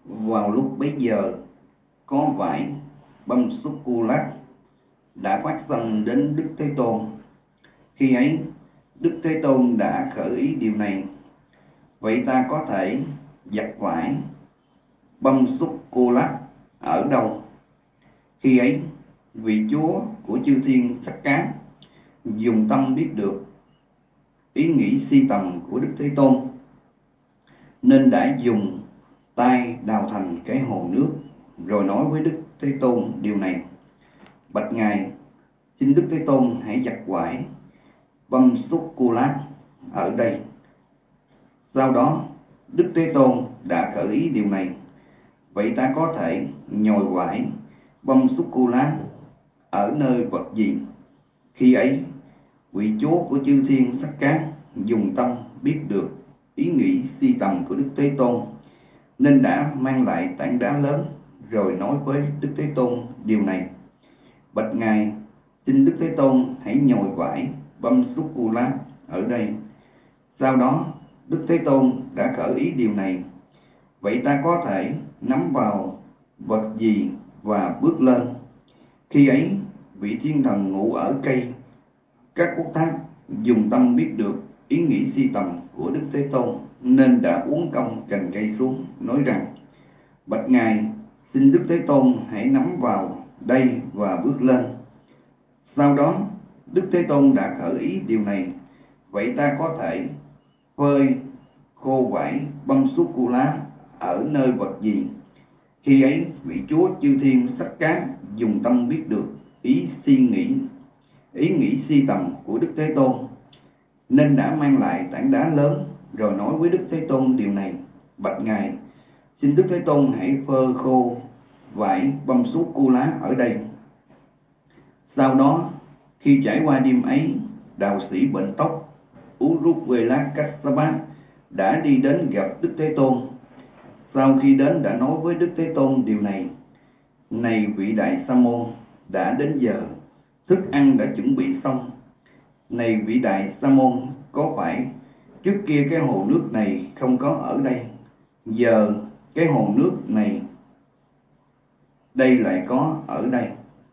Vào lúc bấy giờ, có vải băm sô-cô-la đã phát sanh đến Đức Thế Tôn. Khi ấy, Đức Thế Tôn đã khởi ý điều này: vậy ta có thể giặt vải băm sô-cô-la ở đâu? Khi ấy, vị Chúa của chư thiên sắc cá dùng tâm biết được ý nghĩ si tầm của Đức Thế Tôn, nên đã dùng tay đào thành cái hồ nước, rồi nói với Đức Thế Tôn điều này: bạch Ngài, xin Đức Thế Tôn hãy giặt vải băm sô-cô-la ở đây. Sau đó, Đức Thế Tôn đã khởi ý điều này: vậy ta có thể nhồi vải băm sô-cô-la ở nơi vật gì? Khi ấy, vị Chúa của chư thiên sắc cá dùng tâm biết được ý nghĩ si tầm của Đức Thế Tôn, nên đã mang lại tảng đá lớn, rồi nói với Đức Thế Tôn điều này: bạch Ngài, xin Đức Thế Tôn hãy nhồi vải băm sô-cô-la ở đây. Sau đó, Đức Thế Tôn đã khởi ý điều này: vậy ta có thể nắm vào vật gì và bước lên? Khi ấy, vị thiên thần ngủ ở cây các quốc thác dùng tâm biết được ý nghĩ si tầm của Đức Thế Tôn, nên đã uốn cong cành cây xuống, nói rằng: bạch Ngài, xin Đức Thế Tôn hãy nắm vào đây và bước lên. Sau đó, Đức Thế Tôn đã khởi ý điều này: vậy ta có thể phơi khô vải băm sô-cô-la ở nơi vật gì? Khi ấy, vị Chúa chư thiên sắc cá dùng tâm biết được ý nghĩ si tầm của Đức Thế Tôn, nên đã mang lại tảng đá lớn, rồi nói với Đức Thế Tôn điều này: bạch Ngài, xin Đức Thế Tôn hãy phơi khô vải băm sô-cô-la ở đây. Sau đó, khi trải qua đêm ấy, đạo sĩ bệnh tóc Uruvela Kassapa đã đi đến gặp Đức Thế Tôn. Sau khi đến, đã nói với Đức Thế Tôn điều này: này vị đại sa môn, đã đến giờ, thức ăn đã chuẩn bị xong. Này vị đại sa môn, có phải trước kia cái hồ nước này không có ở đây, giờ cái hồ nước này đây lại có ở đây?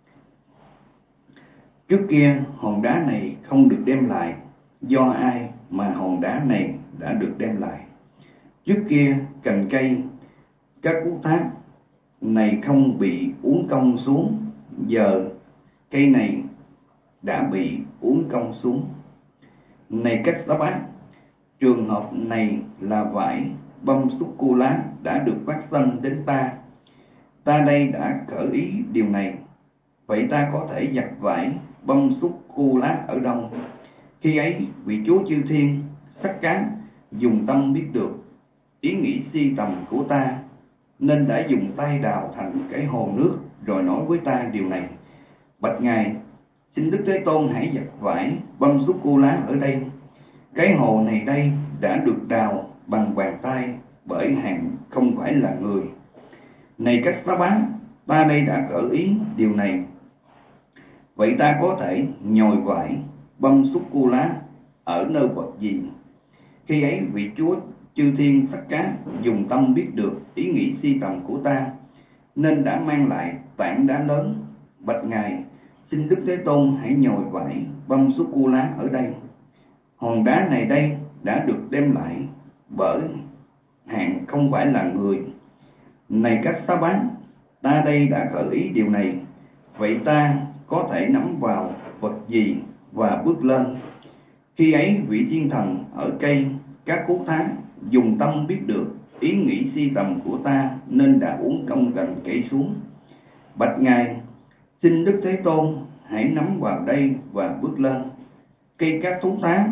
Trước kia hòn đá này không được đem lại, do ai mà hòn đá này đã được đem lại? Trước kia cành cây các quốc thác này không bị uốn cong xuống, giờ cây này đã bị uốn cong xuống. Này các sa bát, trường hợp này là vải băm sô-cô-la đã được phát sanh đến ta. Ta đây đã khởi ý điều này: vậy ta có thể giặt vải băm sô-cô-la ở đâu? Khi ấy, vị Chúa chư thiên sắc cá dùng tâm biết được ý nghĩ si tầm của ta, nên đã dùng tay đào thành cái hồ nước, rồi nói với ta điều này: bạch Ngài, xin Đức Thế Tôn hãy giặt vải băm sô-cô-la ở đây. Cái hồ này đây đã được đào bằng bàn tay bởi hàng không phải là người. Này các sa bát, ta đây đã khởi ý điều này: vậy ta có thể nhồi vải băm sô-cô-la ở nơi vật gì? Khi ấy, vị Chúa chư thiên sắc cá dùng tâm biết được ý nghĩ si tầm của ta, nên đã mang lại tảng đá lớn. Bạch Ngài, xin Đức Thế Tôn hãy nhồi vải băm sô-cô-la ở đây. Hòn đá này đây đã được đem lại bởi hàng không phải là người. Này các sa bát, ta đây đã khởi ý điều này: vậy ta có thể nắm vào vật gì và bước lên? Khi ấy, vị thiên thần ở cây các cốt thác dùng tâm biết được ý nghĩ si tầm của ta, nên đã uốn cong cành cây xuống. Bạch Ngài, xin Đức Thế Tôn hãy nắm vào đây và bước lên. Cây các cốt thác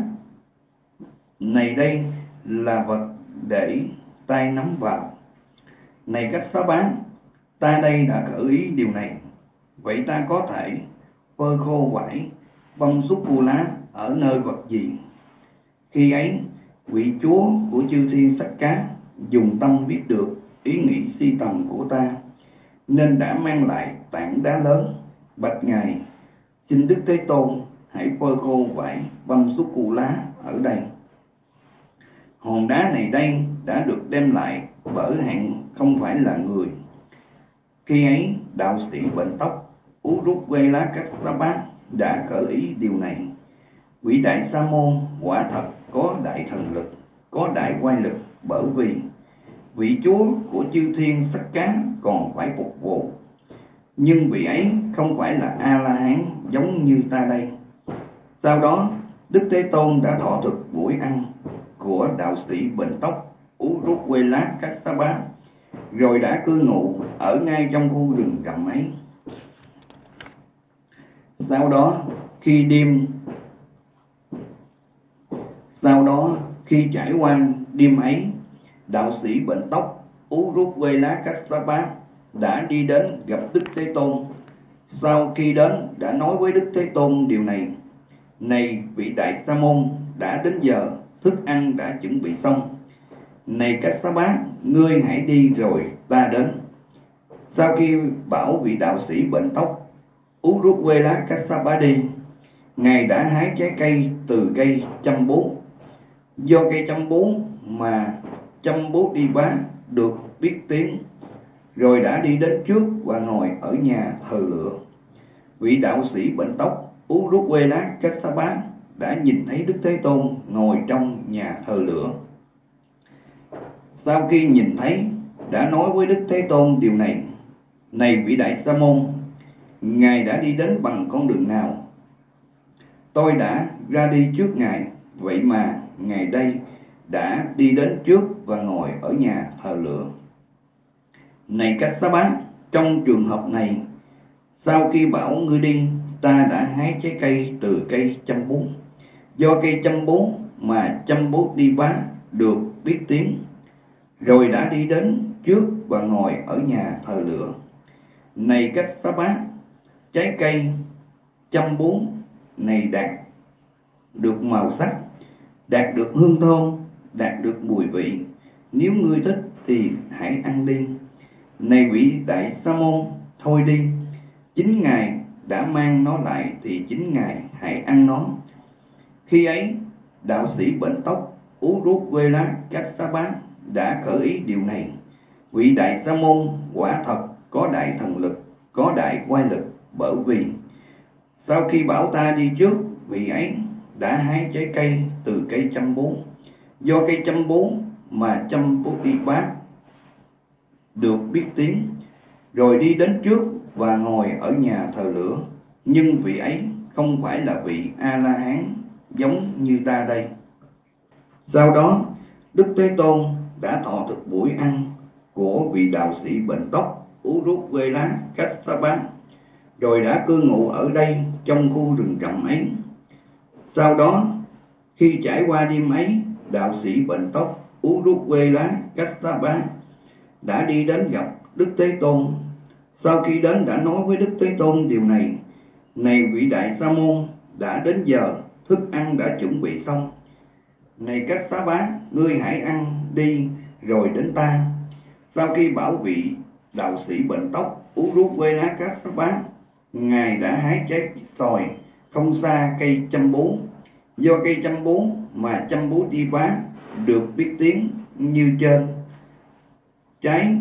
này đây là vật để tay nắm vào. Này các sa bát, ta đây đã khởi ý điều này: vậy ta có thể phơi khô vải băm sô-cô-la ở nơi vật gì? Khi ấy, vị Chúa của chư thiên sắc cá dùng tâm biết được ý nghĩ si tầm của ta, nên đã mang lại tảng đá lớn. Bạch Ngài, xin Đức Thế Tôn hãy phơi khô vải băm sô-cô-la ở đây. Hòn đá này đây đã được đem lại bởi hạng không phải là người. Khi ấy đạo sĩ bệnh tóc Uruvela đã khởi ý điều này: Vị đại sa môn quả thật có đại thần lực, có đại oai lực, bởi vì vị chúa của chư thiên sắc cán còn phải phục vụ, nhưng vị ấy không phải là A La Hán giống như ta đây. Sau đó Đức Thế Tôn đã thọ thực buổi ăn của đạo sĩ bệnh tóc Uruvela, rồi đã cư ngụ ở ngay trong khu rừng rậm ấy. Sau đó khi trải qua đêm ấy, đạo sĩ bệnh tóc Uruvela đã đi đến gặp Đức Thế Tôn. Sau khi đến đã nói với Đức Thế Tôn điều này: Này vị đại sa môn, đã đến giờ, thức ăn đã chuẩn bị xong. Này Kassapa, ngươi hãy đi rồi ta đến. Sau khi bảo vị đạo sĩ bệnh tóc Uruvela đi, Ngài đã hái trái cây từ cây chăm bố. Do cây chăm bố mà chăm bố đi bá được biết tiếng, rồi đã đi đến trước và ngồi ở nhà thờ lửa. Vị đạo sĩ bệnh tóc Uruvela đã nhìn thấy Đức Thế Tôn ngồi trong nhà thờ lửa. Sau khi nhìn thấy, đã nói với Đức Thế Tôn điều này: Này vị đại sa môn, Ngài đã đi đến bằng con đường nào? Tôi đã ra đi trước Ngài, vậy mà Ngài đây đã đi đến trước và ngồi ở nhà thờ lửa. Này Kassapa, trong trường hợp này, sau khi bảo ngươi đi, ta đã hái trái cây từ cây chăm bố. Do cây chăm bố mà chăm bố đi bá được biết tiếng, rồi đã đi đến trước và ngồi ở nhà thờ lửa. Này Kassapa, trái cây chăm bố này đạt được màu sắc, đạt được hương thơm, đạt được mùi vị. Nếu ngươi thích thì hãy ăn đi. Này vị đại sa môn, thôi đi. Chính Ngài đã mang nó lại thì chính Ngài hãy ăn nó. Khi ấy, đạo sĩ bệnh tóc Uruvela đã khởi ý điều này: Vị đại sa môn quả thật có đại thần lực, có đại oai lực, bởi vì sau khi bảo ta đi trước, vị ấy đã hái trái cây từ cây chăm bố. Do cây chăm bố mà chăm bố đi bá được biết tiếng, rồi đi đến trước và ngồi ở nhà thờ lửa, nhưng vị ấy không phải là vị A La Hán giống như ta đây. Sau đó Đức Thế Tôn đã thọ thực buổi ăn của vị đạo sĩ bệnh tóc Uruvela, rồi đã cư ngụ ở đây trong khu rừng rậm ấy. Sau đó khi trải qua đêm ấy, đạo sĩ bệnh tóc Uruvela đã đi đến gặp Đức Thế Tôn. Sau khi đến đã nói với Đức Thế Tôn điều này: Này vị đại sa môn, đã đến giờ, thức ăn đã chuẩn bị xong. Này Kassapa, ngươi hãy ăn đi rồi đến ta. Sau khi bảo vị đạo sĩ bệnh tóc Uruvela Ngài đã hái trái xoài không xa cây chăm bố. Do cây chăm bố mà chăm bố đi bá được biết tiếng như trên. Trái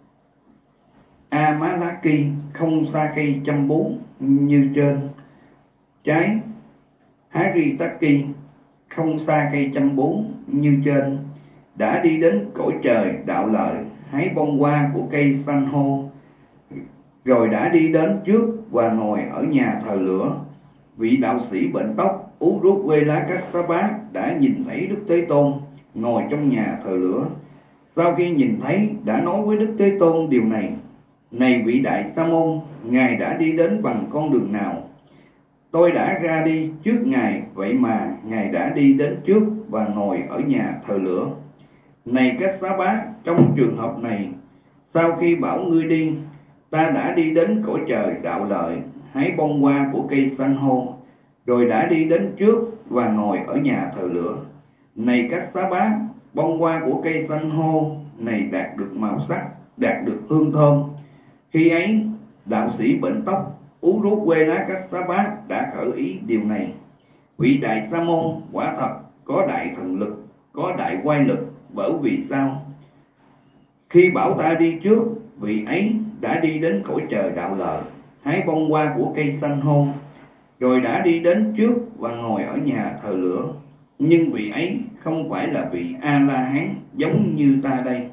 Amalaki không xa cây chăm bố như trên. Trái Haritaki không xa cây chăm bố như trên. Đã đi đến cõi trời đạo lợi, hái bông hoa của cây san hô, rồi đã đi đến trước và ngồi ở nhà thờ lửa. Vị đạo sĩ bệnh tóc Uruvela đã nhìn thấy Đức Thế Tôn ngồi trong nhà thờ lửa. Sau khi nhìn thấy, đã nói với Đức Thế Tôn điều này: Này vị đại sa môn, Ngài đã đi đến bằng con đường nào? Tôi đã ra đi trước Ngài, vậy mà Ngài đã đi đến trước và ngồi ở nhà thờ lửa. Này Kassapa, trong trường hợp này, sau khi bảo ngươi đi, ta đã đi đến cõi trời đạo lợi, hái bông hoa của cây san hô, rồi đã đi đến trước và ngồi ở nhà thờ lửa. Này Kassapa, bông hoa của cây san hô này đạt được màu sắc, đạt được hương thơm. Khi ấy, đạo sĩ bệnh tóc Uruvela đã khởi ý điều này: Vị đại sa môn quả thật có đại thần lực, có đại oai lực, bởi vì sao? Khi bảo ta đi trước, vị ấy đã đi đến cõi trời đạo lợi, hái bông hoa của cây xanh hô, rồi đã đi đến trước và ngồi ở nhà thờ lửa. Nhưng vị ấy không phải là vị A-la-hán giống như ta đây.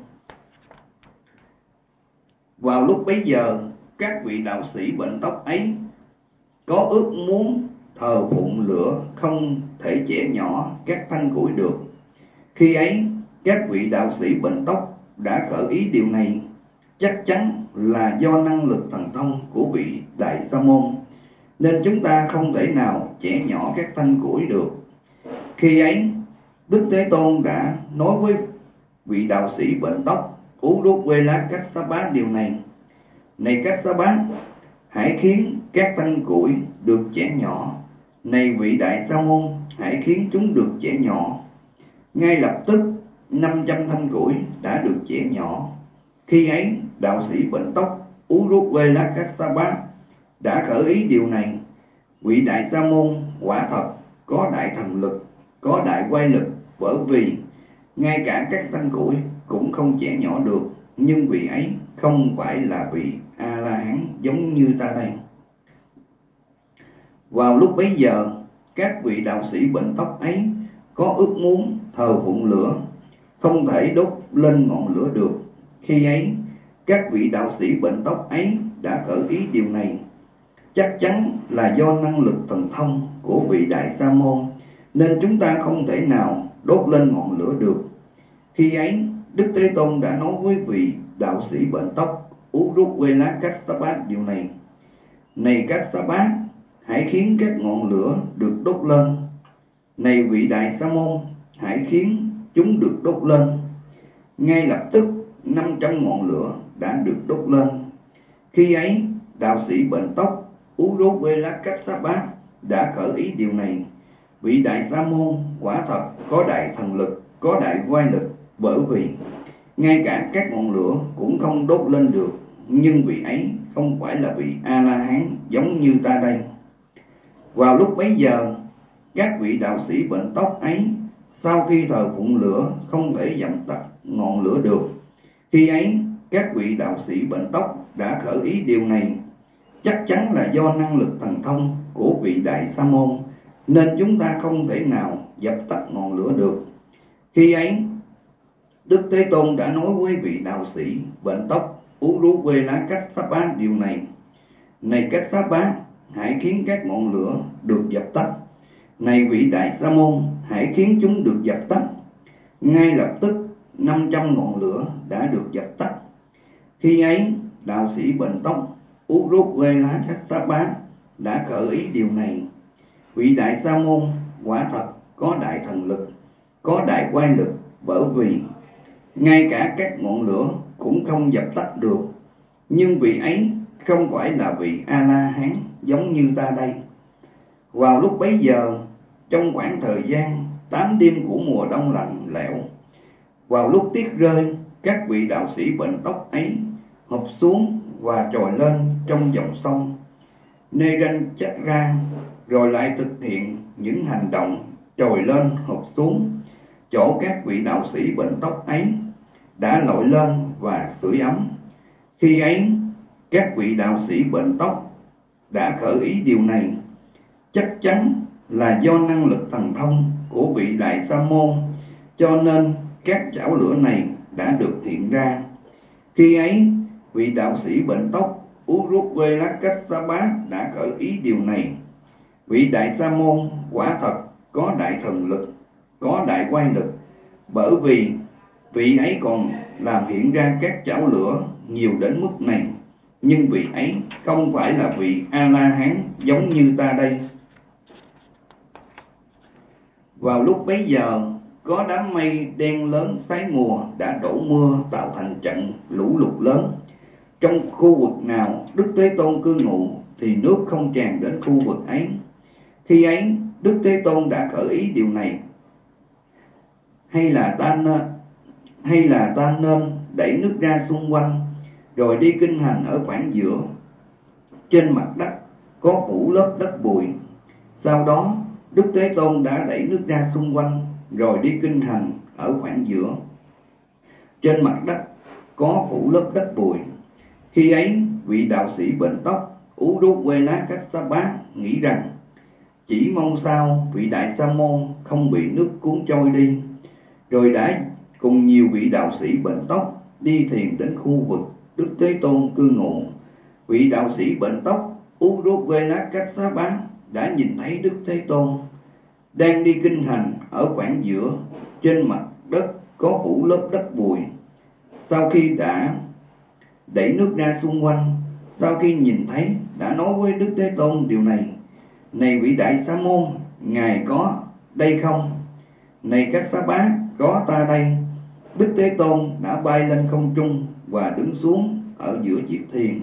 Vào lúc bấy giờ, các vị đạo sĩ bệnh tóc ấy có ước muốn thờ phụng lửa, không thể chẻ nhỏ các thanh củi được. Khi ấy, các vị đạo sĩ bệnh tóc đã khởi ý điều này, chắc chắn là do năng lực thần thông của vị Đại Sa Môn, nên chúng ta không thể nào chẻ nhỏ các thanh củi được. Khi ấy, Đức Thế Tôn đã nói với vị đạo sĩ bệnh tóc Uruvela Kassapa điều này: Này Kassapa, hãy khiến các thanh củi được chẻ nhỏ. Này vị Đại Sa Môn, hãy khiến chúng được chẻ nhỏ. Ngay lập tức 500 thanh củi đã được chẻ nhỏ. Khi ấy, đạo sĩ bệnh tóc Uruvela Kassapa đã khởi ý điều này: vị Đại Sa Môn quả thật có đại thần lực, có đại quay lực, bởi vì ngay cả các thanh củi cũng không chẻ nhỏ được. Nhưng vị ấy không phải là vị A-la-hán giống như ta đây. Vào lúc bấy giờ, các vị đạo sĩ bệnh tóc ấy có ước muốn thờ phụng lửa, không thể đốt lên ngọn lửa được. Khi ấy, các vị đạo sĩ bệnh tóc ấy đã khởi ý điều này, chắc chắn là do năng lực thần thông của vị Đại Sa Môn, nên chúng ta không thể nào đốt lên ngọn lửa được. Khi ấy, Đức Thế Tôn đã nói với vị đạo sĩ bệnh tóc Uruvela Kassapa điều này: Này Kassapa, hãy khiến các ngọn lửa được đốt lên. Này vị Đại Sa Môn, hãy khiến chúng được đốt lên. Ngay lập tức 500 ngọn lửa đã được đốt lên. Khi ấy, đạo sĩ bệnh tóc Uruvela Kassapa đã khởi ý điều này: vị Đại Sa Môn quả thật có đại thần lực, có đại oai lực, bởi vì ngay cả các ngọn lửa cũng không đốt lên được. Nhưng vị ấy không phải là vị A-la-hán giống như ta đây. Vào lúc bấy giờ, các vị đạo sĩ bệnh tóc ấy sau khi thờ phụng lửa không thể dập tắt ngọn lửa được. Khi ấy, các vị đạo sĩ bệnh tóc đã khởi ý điều này, chắc chắn là do năng lực thần thông của vị Đại Sa Môn, nên chúng ta không thể nào dập tắt ngọn lửa được. Khi ấy, Đức Thế Tôn đã nói với vị đạo sĩ bệnh tóc Uruvela Kassapa điều này: Này Kassapa, hãy khiến các ngọn lửa được dập tắt. Này vị Đại Sa Môn, hãy khiến chúng được dập tắt. Ngay lập tức 500 ngọn lửa đã được dập tắt. Khi ấy, đạo sĩ bệnh tóc Uruvela Kassapa đã khởi ý điều này: vị Đại Sa Môn quả thật có đại thần lực, có đại quay lực, bởi vì ngay cả các ngọn lửa cũng không dập tắt được. Nhưng vị ấy không phải là vị A-la-hán giống như ta đây. Vào lúc bấy giờ, trong khoảng thời gian 8 đêm của mùa đông lạnh lẽo, vào lúc tuyết rơi, các vị đạo sĩ bệnh tóc ấy hụp xuống và trồi lên trong dòng sông Neranjara, rồi lại thực hiện những hành động trồi lên hụp xuống. Chỗ các vị đạo sĩ bệnh tóc ấy đã lội lên và sưởi ấm. Khi ấy, các vị đạo sĩ bệnh tóc đã khởi ý điều này, chắc chắn là do năng lực thần thông của vị Đại Sa Môn, cho nên các chảo lửa này đã được hiện ra. Khi ấy, vị đạo sĩ bệnh tóc Uruvela Kassapa đã khởi ý điều này: vị Đại Sa Môn quả thật có đại thần lực, có đại quay lực, bởi vì vị ấy còn làm hiện ra các chảo lửa nhiều đến mức này. Nhưng vị ấy không phải là vị A-la-hán giống như ta đây. Vào lúc bấy giờ, có đám mây đen lớn xáy mùa đã đổ mưa, tạo thành trận lũ lụt lớn. Trong khu vực nào Đức Thế Tôn cư ngụ thì nước không tràn đến khu vực ấy. Khi ấy, Đức Thế Tôn đã khởi ý điều này: hay là ta nên đẩy nước ra xung quanh, rồi đi kinh hành ở khoảng giữa. Trên mặt đất có phủ lớp đất bụi. Sau đó, Đức Thế Tôn đã đẩy nước ra xung quanh, rồi đi kinh hành ở khoảng giữa. Trên mặt đất có phủ lớp đất bụi. Khi ấy, vị đạo sĩ bệnh tóc Uruvela Kassapa nghĩ rằng chỉ mong sao vị đại sa môn không bị nước cuốn trôi đi, rồi đã cùng nhiều vị đạo sĩ bệnh tóc đi thiền đến khu vực Đức Thế Tôn cư ngụ. Vị đạo sĩ bệnh tóc Uruvela Kassapa đã nhìn thấy Đức Thế Tôn đang đi kinh hành ở khoảng giữa, trên mặt đất có phủ lớp đất bụi. Sau khi đã đẩy nước ra xung quanh, sau khi nhìn thấy đã nói với Đức Thế Tôn điều này: này vị đại sa môn, ngài có đây không? Này Kassapa, có ta đây. Đức Thế Tôn đã bay lên không trung và đứng xuống ở giữa chiếc thuyền.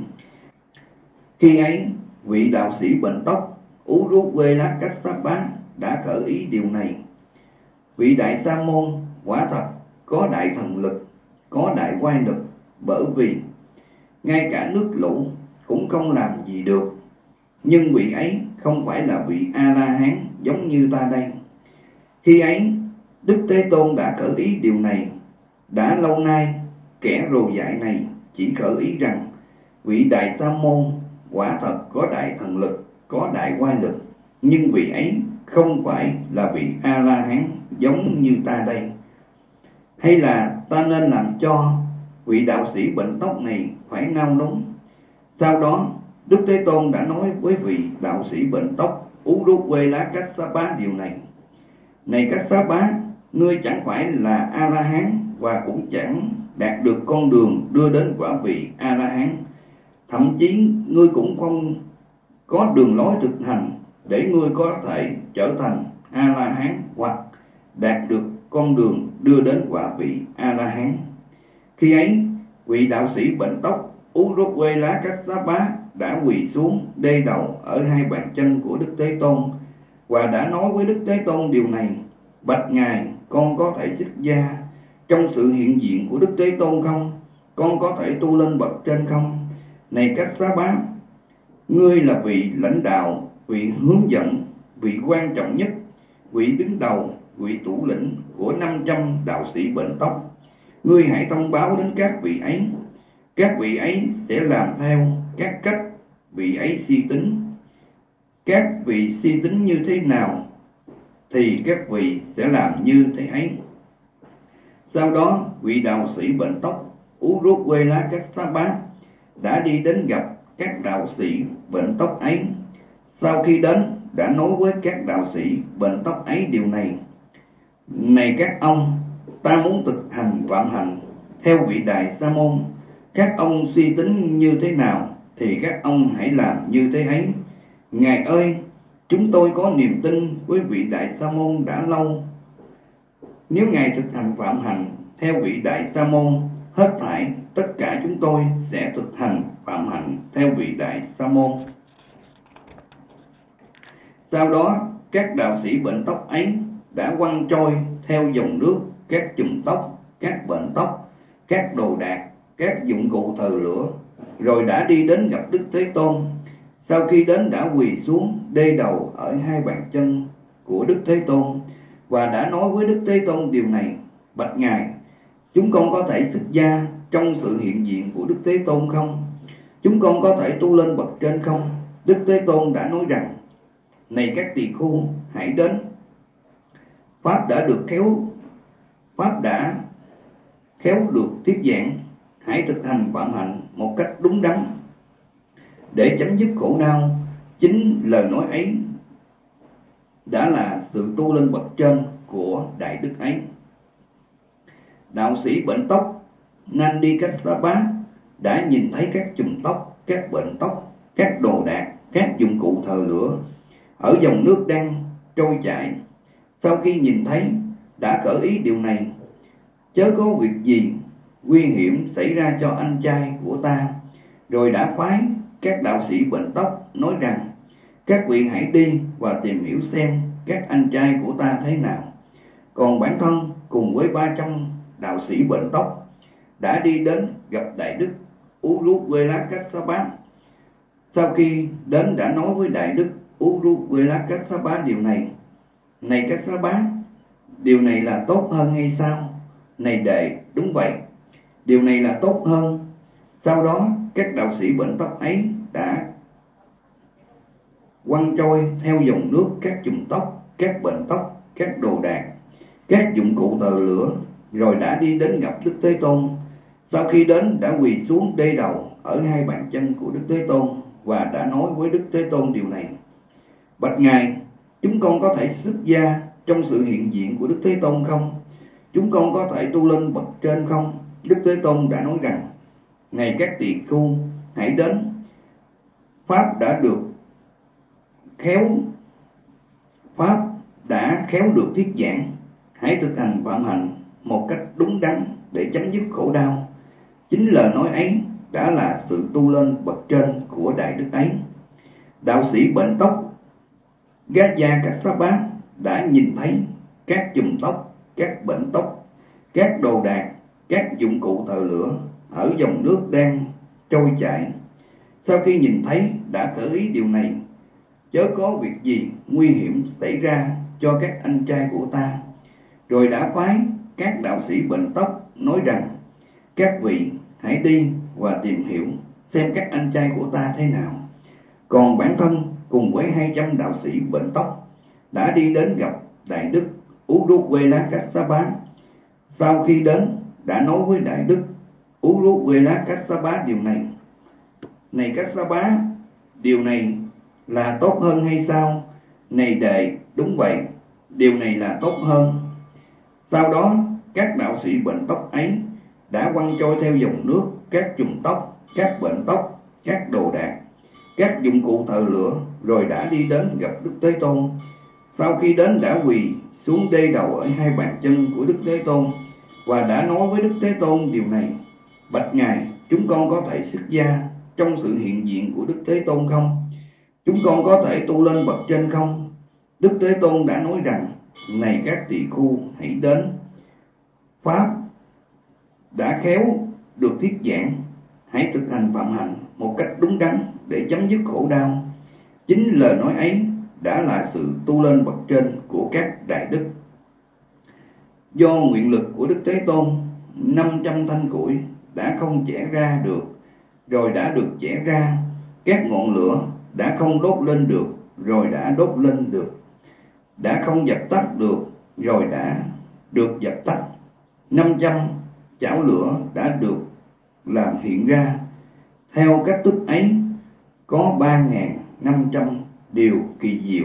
Khi ấy, vị đạo sĩ bệnh tóc Uruvela Kassapa đã khởi ý điều này: vị đại sa môn quả thật có đại thần lực, có đại oai lực, bởi vì ngay cả nước lũ cũng không làm gì được. Nhưng vị ấy không phải là vị A-la-hán giống như ta đây. Khi ấy, Đức Thế Tôn đã khởi ý điều này. Đã lâu nay, kẻ rồ dại này chỉ khởi ý rằng vị đại sa môn quả thật có đại thần lực, có đại oai lực, nhưng vị ấy không phải là vị A-la-hán giống như ta đây. Hay là ta nên làm cho vị đạo sĩ bệnh tóc này phải nao núng? Sau đó, Đức Thế Tôn đã nói với vị đạo sĩ bệnh tóc Uruvela Kassapa điều này: này Kassapa, ngươi chẳng phải là A-la-hán và cũng chẳng đạt được con đường đưa đến quả vị A-la-hán. Thậm chí ngươi cũng không có đường lối thực hành để ngươi có thể trở thành A-la-hán hoặc đạt được con đường đưa đến quả vị A-la-hán. Khi ấy, vị đạo sĩ bệnh tóc Uruvela Kassapa đã quỳ xuống đê đầu ở hai bàn chân của Đức Thế Tôn và đã nói với Đức Thế Tôn điều này: bạch ngài, con có thể xuất gia trong sự hiện diện của Đức Thế Tôn không? Con có thể tu lên bậc trên không? Này Kassapa, ngươi là vị lãnh đạo, vị hướng dẫn, vị quan trọng nhất, vị đứng đầu, vị thủ lĩnh của 500 đạo sĩ bệnh tóc. Ngươi hãy thông báo đến các vị ấy. Các vị ấy sẽ làm theo các cách vị ấy suy tính. Các vị suy tính như thế nào thì các vị sẽ làm như thế ấy. Sau đó, vị đạo sĩ bệnh tóc Uruvela Kassapa đã đi đến gặp các đạo sĩ bệnh tóc ấy. Sau khi đến, đã nói với các đạo sĩ bệnh tóc ấy điều này: này các ông, ta muốn thực hành vạn hạnh theo vị đại sa môn. Các ông suy tính như thế nào thì các ông hãy làm như thế ấy. Ngài ơi, chúng tôi có niềm tin với vị đại sa môn đã lâu. Nếu ngài thực hành phạm hạnh theo vị đại sa môn, hết thảy tất cả chúng tôi sẽ thực hành phạm hạnh theo vị đại sa môn. Sau đó, các đạo sĩ bệnh tóc ấy đã quăng trôi theo dòng nước các chùm tóc, các bệnh tóc, các đồ đạc, các dụng cụ thờ lửa, rồi đã đi đến gặp Đức Thế Tôn. Sau khi đến, đã quỳ xuống đê đầu ở hai bàn chân của Đức Thế Tôn và đã nói với Đức Thế Tôn điều này: bạch ngài, chúng con có thể xuất gia trong sự hiện diện của Đức Thế Tôn không? Chúng con có thể tu lên bậc trên không? Đức Thế Tôn đã nói rằng: này các tỳ khưu, hãy đến. Pháp đã khéo được thuyết giảng. Hãy thực hành phạm hạnh một cách đúng đắn để chấm dứt khổ đau. Chính lời nói ấy đã là sự tu lên bậc trên của đại đức ấy. Đạo sĩ bệnh tóc Nandi Kassapa đã nhìn thấy các chùm tóc, các bệnh tóc, các đồ đạc, các dụng cụ thờ lửa ở dòng nước đang trôi chảy. Sau khi nhìn thấy, đã khởi ý điều này: chớ có việc gì nguy hiểm xảy ra cho anh trai của ta. Rồi đã phái các đạo sĩ bệnh tóc nói rằng: các vị hãy đi và tìm hiểu xem các anh trai của ta thế nào. Còn bản thân cùng với 300 đạo sĩ bệnh tóc đã đi đến gặp đại đức Uruvela Kassapa. Sau khi đến, đã nói với đại đức Uruvela Kassapa điều này: này Kassapa, điều này là tốt hơn hay sao? Này đệ, đúng vậy. điều này là tốt hơn. Sau đó các đạo sĩ bệnh tóc ấy đã quăng trôi theo dòng nước các chùm tóc, các bệnh tóc, các đồ đạc, các dụng cụ thờ lửa, rồi đã đi đến gặp Đức Thế Tôn. Sau khi đến đã quỳ xuống đê đầu ở hai bàn chân của Đức Thế Tôn và đã nói với Đức Thế Tôn điều này: Bạch Ngài, chúng con có thể xuất gia trong sự hiện diện của Đức Thế Tôn không? Chúng con có thể tu lên bậc trên không? Đức Thế Tôn đã nói rằng: Này các tỳ khưu, hãy đến. Pháp đã khéo được thuyết giảng. Hãy thực hành phạm hạnh một cách đúng đắn để chấm dứt khổ đau. Chính lời nói ấy đã là sự tu lên bậc trên của đại đức ấy. Đạo sĩ bệnh tóc Gaya Kassapa đã nhìn thấy các chùm tóc, các bệnh tóc, các đồ đạc, các dụng cụ thờ lửa ở dòng nước đang trôi chảy. Sau khi nhìn thấy đã khởi ý điều này: chớ có việc gì nguy hiểm xảy ra cho các anh trai của ta. Rồi đã phái các đạo sĩ bệnh tóc nói rằng: các vị hãy đi và tìm hiểu xem các anh trai của ta thế nào. Còn bản thân cùng với 200 đạo sĩ bệnh tóc đã đi đến gặp đại đức Uruvela Kassapa. Sau khi đến đã nói với đại đức Uruvela Kassapa điều này: Này Kassapa, điều này là tốt hơn hay sao? Này đệ, đúng vậy, điều này là tốt hơn. Sau đó các đạo sĩ bệnh tóc ấy đã quăng trôi theo dòng nước các chùm tóc, các bệnh tóc, các đồ đạc, các dụng cụ thờ lửa, rồi đã đi đến gặp Đức Thế Tôn. Sau khi đến đã quỳ xuống đê đầu ở hai bàn chân của Đức Thế Tôn và đã nói với Đức Thế Tôn điều này: Bạch Ngài, chúng con có thể xuất gia trong sự hiện diện của Đức Thế Tôn không? Chúng con có thể tu lên bậc trên không? Đức Thế Tôn đã nói rằng: Này các tỳ khưu, hãy đến. Pháp đã khéo được thuyết giảng. Hãy thực hành phạm hạnh một cách đúng đắn để chấm dứt khổ đau. Chính lời nói ấy đã là sự tu lên bậc trên của các đại đức. Do nguyện lực của Đức Thế Tôn, 500 thanh củi đã không chẻ ra được, rồi đã được chẻ ra. Các ngọn lửa đã không đốt lên được, rồi đã đốt lên được. Đã không dập tắt được, rồi đã được dập tắt. 500 chảo lửa đã được làm hiện ra. Theo cách thức ấy, có 3.500 điều kỳ diệu.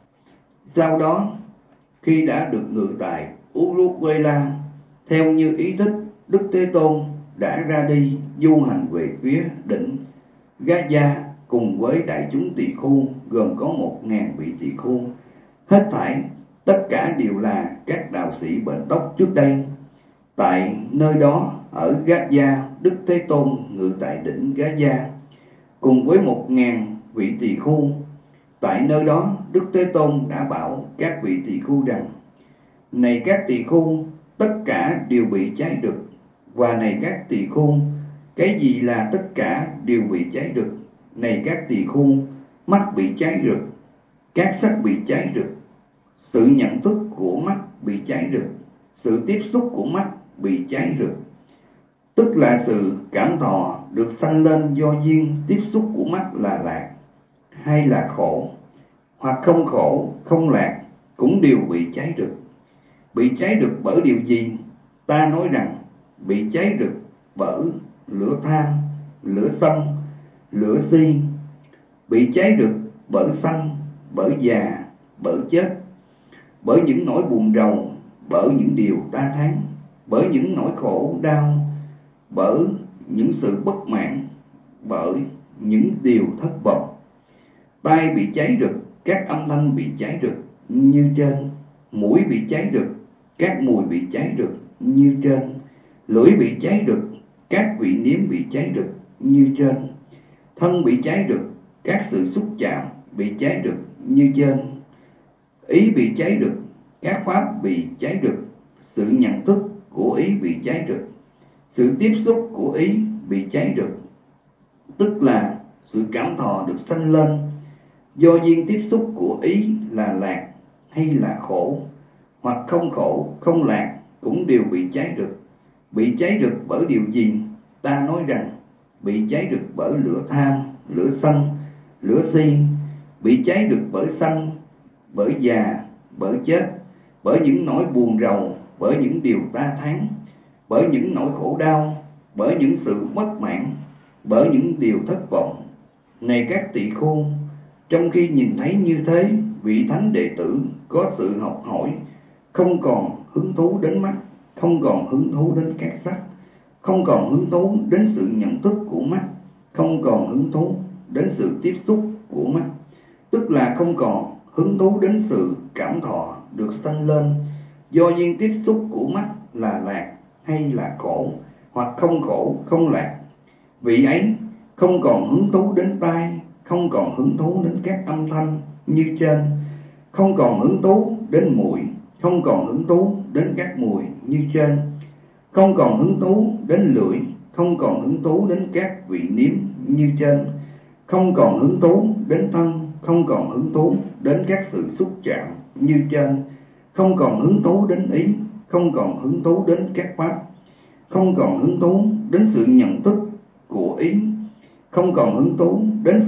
Sau đó, khi đã được ngự tại Uruvela, theo như ý thích, Đức Thế Tôn đã ra đi du hành về phía đỉnh Gaya cùng với đại chúng tỳ khưu gồm có 1.000 vị tỳ khưu. Hết thảy tất cả đều là các đạo sĩ bệnh tóc trước đây. Tại nơi đó ở Gaya, Đức Thế Tôn ngự tại đỉnh Gaya cùng với 1.000 vị tỳ khưu. Tại nơi đó Đức Thế Tôn đã bảo các vị tỳ khưu rằng: Này các tỳ khưu, tất cả đều bị cháy rực. Và này các tỳ khưu, cái gì là tất cả đều bị cháy rực? Này các tỳ khưu, mắt bị cháy rực, các sắc bị cháy rực, sự nhận thức của mắt bị cháy rực, sự tiếp xúc của mắt bị cháy rực, tức là sự cảm thọ được sanh lên do duyên tiếp xúc của mắt là lạc hay là khổ, hoặc không khổ không lạc, cũng đều bị cháy rực. Bị cháy rực bởi điều gì? Ta nói rằng bị cháy rực bởi lửa tham, lửa sân, lửa si. Bị cháy rực bởi sanh, bởi già, bởi chết, bởi những nỗi buồn rầu, bởi những điều ta thán, bởi những nỗi khổ đau, bởi những sự bất mãn, bởi những điều thất vọng. Tai bị cháy rực, các âm thanh bị cháy rực như trên. Mũi bị cháy rực, các mùi bị cháy rực như trên. Lưỡi bị cháy rực, các vị nếm bị cháy rực như trên. Thân bị cháy rực, các sự xúc chạm bị cháy rực như trên. Ý bị cháy rực, các pháp bị cháy rực, sự nhận thức của ý bị cháy rực, sự tiếp xúc của ý bị cháy rực, tức là sự cảm thọ được sanh lên do duyên tiếp xúc của ý là lạc hay là khổ, hoặc không khổ không lạc, cũng đều bị cháy rực. Bị cháy rực bởi điều gì? Ta nói rằng bị cháy rực bởi lửa tham, lửa sân, lửa si, bị cháy rực bởi sanh, bởi già, bởi chết, bởi những nỗi buồn rầu, bởi những điều ta thán, bởi những nỗi khổ đau, bởi những sự bất mãn, bởi những điều thất vọng. Này các tỳ khưu, trong khi nhìn thấy như thế, vị thánh đệ tử có sự học hỏi, không còn hứng thú đến mắt, không còn hứng thú đến các sắc, không còn hứng thú đến sự nhận thức của mắt, không còn hứng thú đến sự tiếp xúc của mắt, tức là không còn hứng thú đến sự cảm thọ được sanh lên do duyên tiếp xúc của mắt là lạc hay là khổ, hoặc không khổ không lạc. Vị ấy không còn hứng thú đến tai, không còn hứng thú đến các âm thanh như trên, không còn hứng thú đến mũi, không còn hứng thú đến các mùi như trên, không còn hứng thú đến lưỡi, không còn hứng thú đến các vị nếm như trên, không còn hứng thú đến thân, không còn hứng thú đến các sự xúc chạm như trên, không còn hứng thú đến ý, không còn hứng thú đến các pháp, không còn hứng thú đến sự nhận thức của ý, không còn hứng thú đến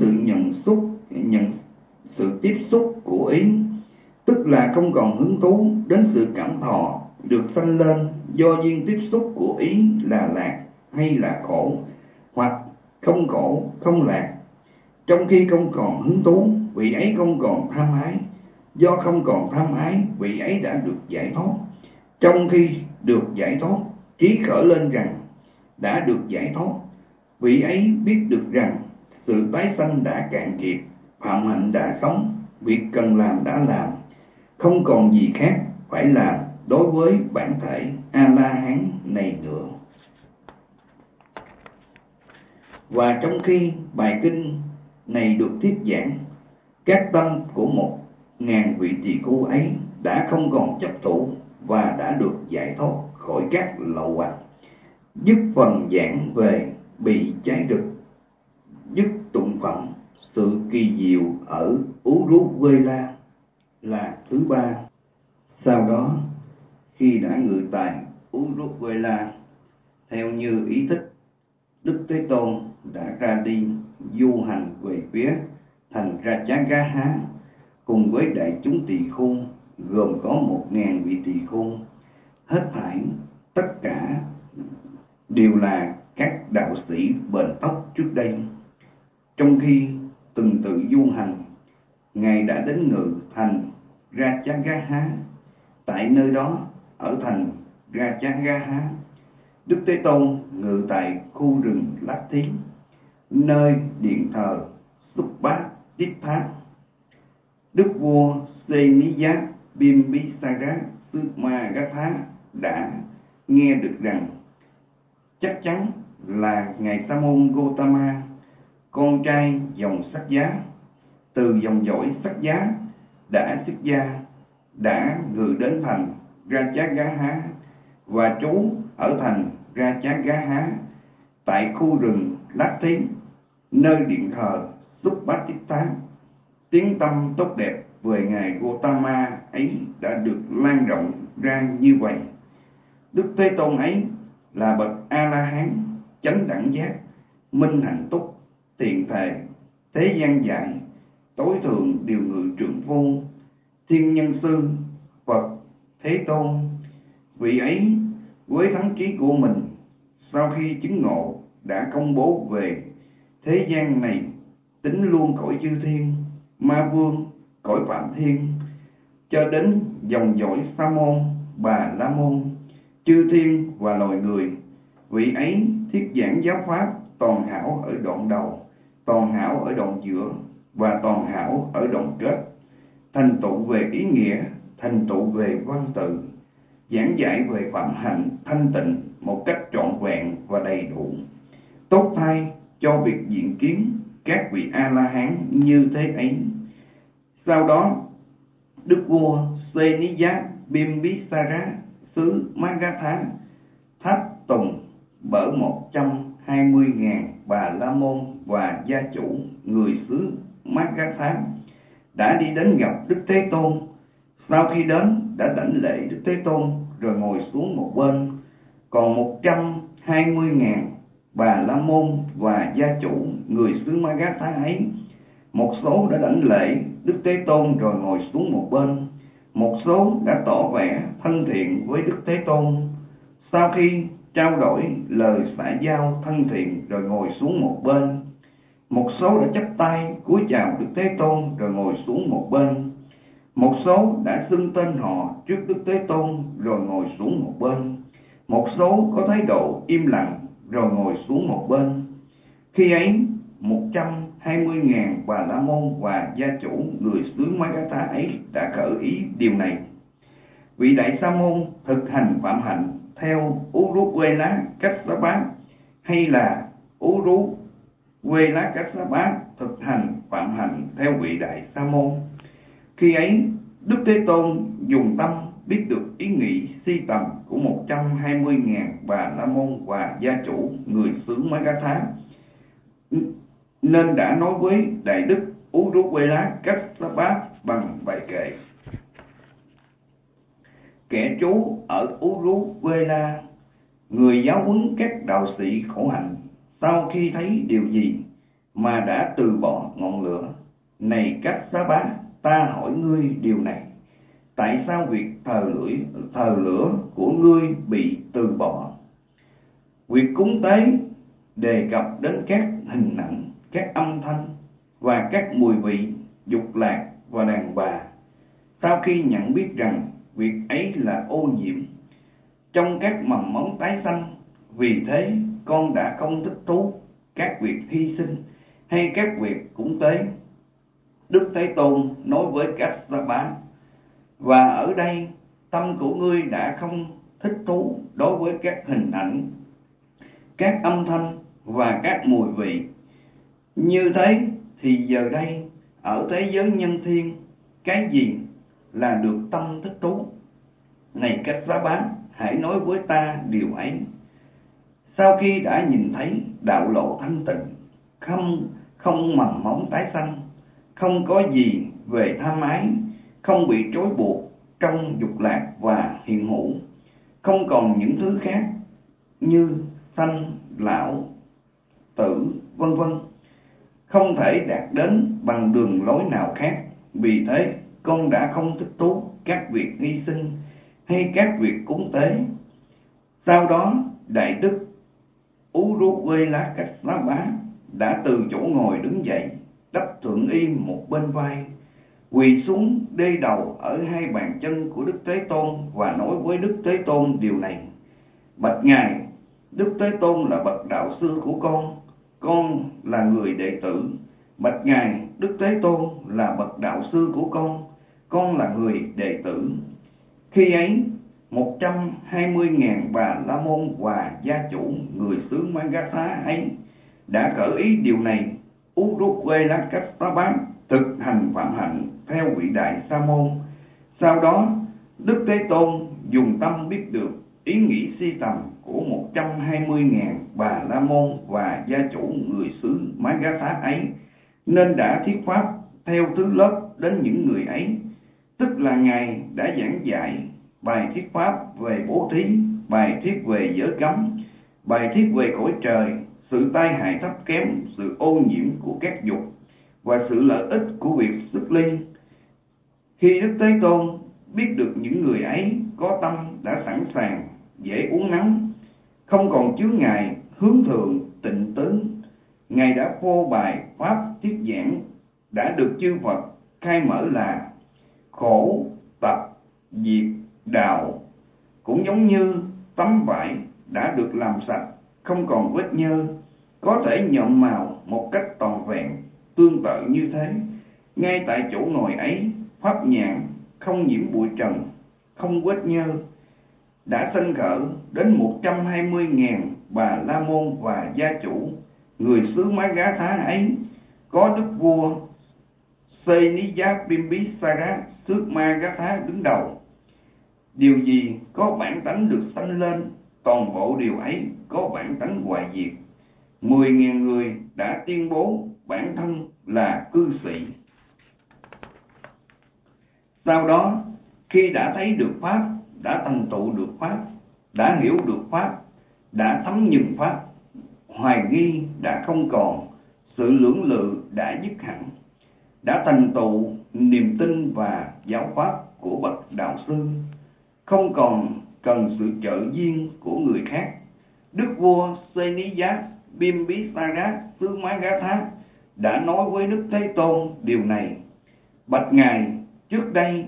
sự tiếp xúc của ý, tức là không còn hứng thú đến sự cảm thọ được sanh lên do duyên tiếp xúc của ý là lạc hay là khổ, hoặc không khổ không lạc. Trong khi không còn hứng thú, vị ấy không còn tham ái, do không còn tham ái, vị ấy đã được giải thoát. Trong khi được giải thoát, trí khởi lên rằng đã được giải thoát, vị ấy biết được rằng sự tái sanh đã cạn kiệt, phạm hạnh đã sống, việc cần làm đã làm, không còn gì khác phải làm đối với bản thể A-la-hán này nữa. Và trong khi bài kinh này được thuyết giảng, các tâm của 1000 vị tỳ khưu ấy đã không còn chấp thủ và đã được giải thoát khỏi các lậu hoặc. Dứt phần giảng về bị cháy rực, dứt tụng phẩm sự kỳ diệu ở Uruvela là thứ ba. Sau đó, khi đã ngự tại Uruvela, theo như ý thích, Đức Thế Tôn đã ra đi du hành về phía thành Rajagaha cùng với đại chúng tỳ khưu, gồm có 1000 vị tỳ khưu. Hết thảy tất cả đều là các đạo sĩ bền tóc trước đây. Trong khi từng tự du hành, Ngài đã đến ngự thành Rajagaha. Tại nơi đó, ở thành Rajagaha, Đức Thế Tôn ngự tại khu rừng Lát Thí, nơi điện thờ Subhaditha. Đức vua Seniyat Bimbisara Samagatha đã nghe được rằng chắc chắn là ngài Sa môn Gotama, con trai dòng Sắc Giá, từ dòng dõi Sắc Giá đã xuất gia, đã ngự đến thành Rajagaha và trú ở thành Rajagaha tại khu rừng Lát Thí, nơi điện thờ Subhaditha. Tiếng tăm tốt đẹp về ngài Gotama ấy đã được lan rộng ra như vậy. Đức Thế Tôn ấy là bậc A-la-hán, chánh đẳng giác, minh hạnh túc, thiện thề, thế gian dạy, tối thượng điều ngự trượng phu, thiên nhân sư, Phật Thế Tôn. Vị ấy với thắng trí của mình, sau khi chứng ngộ đã công bố về thế gian này, tính luôn cõi chư thiên, ma vương, cõi phạm thiên, cho đến dòng dõi Sa môn, Bà La môn, chư thiên và loài người. Vị ấy thuyết giảng giáo pháp toàn hảo ở đoạn đầu, toàn hảo ở đoạn giữa và toàn hảo ở đoạn kết, thành tựu về ý nghĩa, thành tựu về văn tự, giảng dạy về phạm hạnh thanh tịnh một cách trọn vẹn và đầy đủ, tốt thay cho việc diện kiến các vị A-la-hán như thế ấy. Sau đó, Đức vua Seniyat Bimbisara xứ Magadha tháp tùng bởi 120.000 Bà La môn và gia chủ người xứ Magadha đã đi đến gặp Đức Thế Tôn. Sau khi đến, đã đảnh lễ Đức Thế Tôn rồi ngồi xuống một bên, Còn 120.000 Bà La Môn và gia chủ người xứ Magatha ấy, một số đã đảnh lễ Đức Thế Tôn rồi ngồi xuống một bên, một số đã tỏ vẻ thân thiện với Đức Thế Tôn. Sau khi trao đổi lời xã giao thân thiện rồi ngồi xuống một bên, một số đã chắp tay cúi chào Đức Thế Tôn rồi ngồi xuống một bên, một số đã xưng tên họ trước Đức Thế Tôn rồi ngồi xuống một bên, một số có thái độ im lặng rồi ngồi xuống một bên. Khi ấy 120.000 Bà La Môn và gia chủ người xứ Magatha ấy đã khởi ý điều này: vị đại sa môn thực hành phạm hạnh theo Uruvela Kassapa, hay là Uruvela Kassapa thực hành phạm hạnh theo vị đại sa môn? Khi ấy Đức Thế Tôn dùng tâm biết được ý nghĩ si tầm của 120.000 Bà La Môn và gia chủ người xứ Magatha, nên đã nói với Đại Đức Uruvela Kassapa bằng bài kệ: kẻ trú ở Uruvela, người giáo huấn các đạo sĩ khổ hạnh, sau khi thấy điều gì mà đã từ bỏ ngọn lửa. Này Kassapa, ta hỏi ngươi điều này: tại sao việc thờ lửa của ngươi bị từ bỏ? Việc cúng tế đề cập đến các hình ảnh, các âm thanh và các mùi vị, dục lạc và đàn bà. Sau khi nhận biết rằng việc ấy là ô nhiễm trong các mầm móng tái sanh, vì thế con đã không thích thú các việc hy sinh hay các việc cúng tế. Đức Thế Tôn nói với Kassapa: và ở đây tâm của ngươi đã không thích thú đối với các hình ảnh, các âm thanh và các mùi vị. Như thế thì giờ đây ở thế giới nhân thiên, cái gì là được tâm thích thú? Này Kassapa, hãy nói với ta điều ấy. Sau khi đã nhìn thấy đạo lộ thanh tịnh, không mầm móng tái sanh, không có gì về tham ái, không bị trói buộc trong dục lạc và hiện hữu, không còn những thứ khác như sanh, lão, tử, vân vân, không thể đạt đến bằng đường lối nào khác. Vì thế con đã không thích thú các việc hy sinh hay các việc cúng tế. Sau đó Đại Đức Uruvela Kassapa đã từ chỗ ngồi đứng dậy, đắp thượng y một bên vai, quỳ xuống đê đầu ở hai bàn chân của Đức Thế Tôn và nói với Đức Thế Tôn điều này: bạch Ngài, Đức Thế Tôn là bậc đạo sư của con là người đệ tử. Bạch Ngài, Đức Thế Tôn là bậc đạo sư của con là người đệ tử. Khi ấy 120.000 Bà La Môn và gia chủ người xứ Magatha ấy đã khởi ý điều này: Uruvela Kassapa thực hành phạm hạnh theo vị đại sa môn. Sau đó Đức Thế Tôn dùng tâm biết được ý nghĩ si tầm của 120.000 Bà La Môn và gia chủ người xứ Magatha ấy, nên đã thuyết pháp theo thứ lớp đến những người ấy. Tức là Ngài đã giảng dạy bài thuyết pháp về bố thí, bài thuyết về giới cấm, bài thuyết về cõi trời, sự tai hại thấp kém, sự ô nhiễm của các dục và sự lợi ích của việc xuất ly. Khi Đức Thế Tôn biết được những người ấy có tâm đã sẵn sàng, dễ uốn nắn, không còn chướng ngại, hướng thượng, tịnh tướng, Ngài đã phô bài pháp thuyết giảng đã được chư Phật khai mở là khổ, tập, diệt, đạo, cũng giống như tấm vải đã được làm sạch, không còn vết nhơ, có thể nhuộm màu một cách toàn vẹn. Tương tự như thế, ngay tại chỗ ngồi ấy, pháp nhãn không nhiễm bụi trần, không vết nhơ, đã sanh khởi đến 120.000 Bà La Môn và gia chủ người xứ Magatha ấy, có đức vua Seniyapimpisara xứ Magatha đứng đầu. Điều gì có bản tánh được sanh lên, toàn bộ điều ấy có bản tánh hoại diệt. 10.000 người đã tuyên bố bản thân là cư sĩ. Sau đó, khi đã thấy được pháp, đã thành tựu được pháp, đã hiểu được pháp, đã thấm nhuần pháp, hoài nghi đã không còn, sự lưỡng lự đã dứt hẳn, đã thành tựu niềm tin và giáo pháp của bậc đạo sư, không còn cần sự trợ duyên của người khác. Đức vua Seniyat Bimbisara xứ Magadha đã nói với Đức Thế Tôn điều này: bạch ngài, trước đây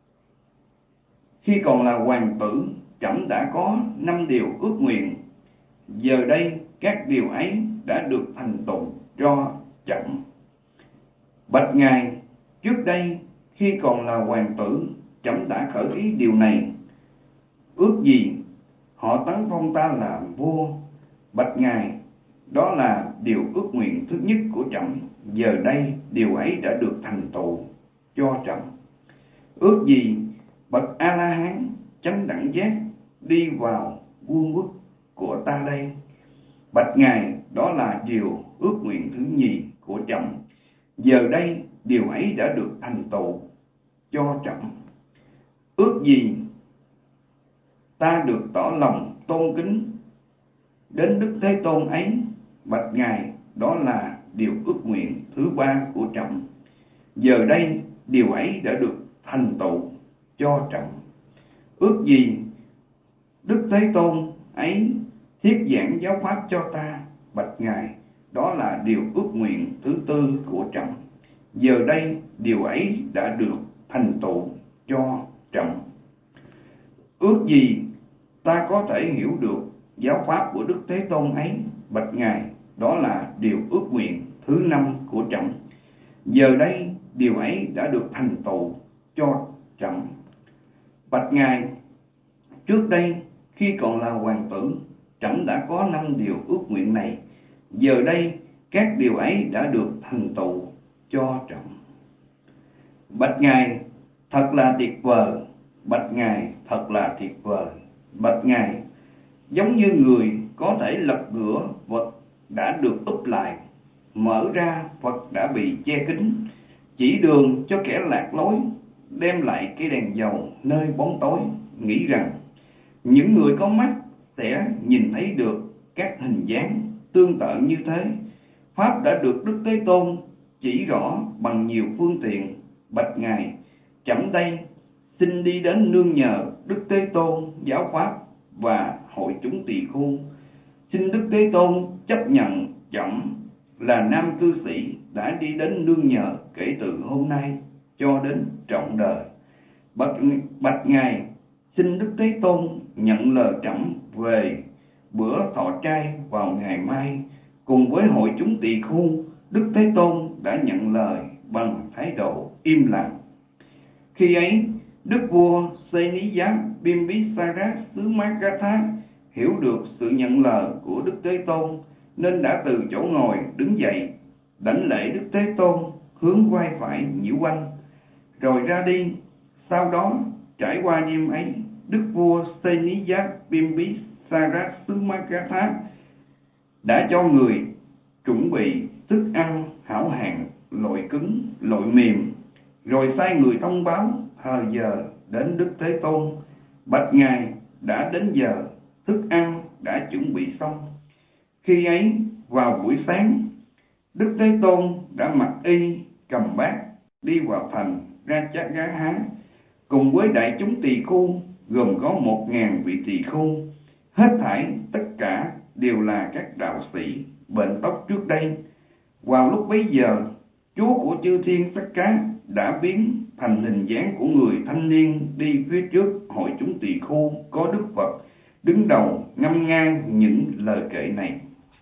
khi còn là hoàng tử, trẫm đã có 5 điều ước nguyện. Giờ đây các điều ấy đã được thành tựu cho trẫm. Bạch ngài, trước đây khi còn là hoàng tử, trẫm đã khởi ý điều này. Ước gì họ tấn phong ta làm vua. Bạch ngài, đó là điều ước nguyện thứ nhất của trẫm. Giờ đây điều ấy đã được thành tựu cho trẫm. Ước gì bậc A La Hán chánh đẳng giác đi vào vương quốc của ta đây. Bạch ngài, đó là điều ước nguyện thứ nhì của trẫm. Giờ đây điều ấy đã được thành tựu cho trẫm. Ước gì ta được tỏ lòng tôn kính đến Đức Thế Tôn ấy. Bạch ngài, đó là điều ước nguyện thứ ba của trẫm. Giờ đây điều ấy đã được thành tựu cho trẫm. Ước gì Đức Thế Tôn ấy thuyết giảng giáo pháp cho ta. Bạch ngài, đó là điều ước nguyện thứ tư của trẫm. Giờ đây điều ấy đã được thành tựu cho trẫm. Ước gì ta có thể hiểu được giáo pháp của Đức Thế Tôn ấy. Bạch ngài, đó là điều ước nguyện thứ năm của trẫm. Giờ đây điều ấy đã được thành tựu cho trẫm. Bạch ngài, trước đây khi còn là hoàng tử, trẫm đã có 5 điều ước nguyện này. Giờ đây các điều ấy đã được thành tựu cho trẫm. Bạch ngài, thật là tuyệt vời. Bạch ngài, thật là tuyệt vời. Bạch ngài, giống như người có thể lật ngửa vật đã được úp lại, mở ra vật đã bị che kín, chỉ đường cho kẻ lạc lối, đem lại cái đèn dầu nơi bóng tối, nghĩ rằng những người có mắt sẽ nhìn thấy được các hình dáng tương tự như thế. Pháp đã được Đức Thế Tôn chỉ rõ bằng nhiều phương tiện. Bạch ngài, trẫm đây xin đi đến nương nhờ Đức Thế Tôn giáo pháp và hội chúng tỳ khưu. Xin Đức Thế Tôn chấp nhận trẫm là nam cư sĩ đã đi đến nương nhờ kể từ hôm nay cho đến trọn đời. Bạch ngài, xin Đức Thế Tôn nhận lời trẫm về bữa thọ trai vào ngày mai. Cùng với hội chúng tỳ khưu, Đức Thế Tôn đã nhận lời bằng thái độ im lặng. Khi ấy, Đức vua Seniyat Bimbisara xứ Magadha hiểu được sự nhận lời của Đức Thế Tôn, nên đã từ chỗ ngồi đứng dậy, đảnh lễ Đức Thế Tôn, hướng vai phải nhiễu quanh, rồi ra đi. Sau đó, trải qua đêm ấy, Đức vua Seniyat Bimbisara xứ Magadha đã cho người chuẩn bị thức ăn hảo hạng, loại cứng, loại mềm, rồi sai người thông báo thời giờ đến Đức Thế Tôn. Bạch ngài, đã đến giờ, thức ăn đã chuẩn bị xong. Khi ấy, vào buổi sáng, Đức Thế Tôn đã mặc y, cầm bát, đi vào thành Ratchagatha, cùng với đại chúng tỳ khưu, gồm có 1.000 vị tỳ khưu. Hết thảy tất cả đều là các đạo sĩ bệnh tóc trước đây. Vào lúc bấy giờ, Chúa của chư thiên Sắc Cá đã biến thành hình dáng của người thanh niên đi phía trước hội chúng tỳ khưu có Đức Phật, đứng đầu ngâm nga những lời kệ này.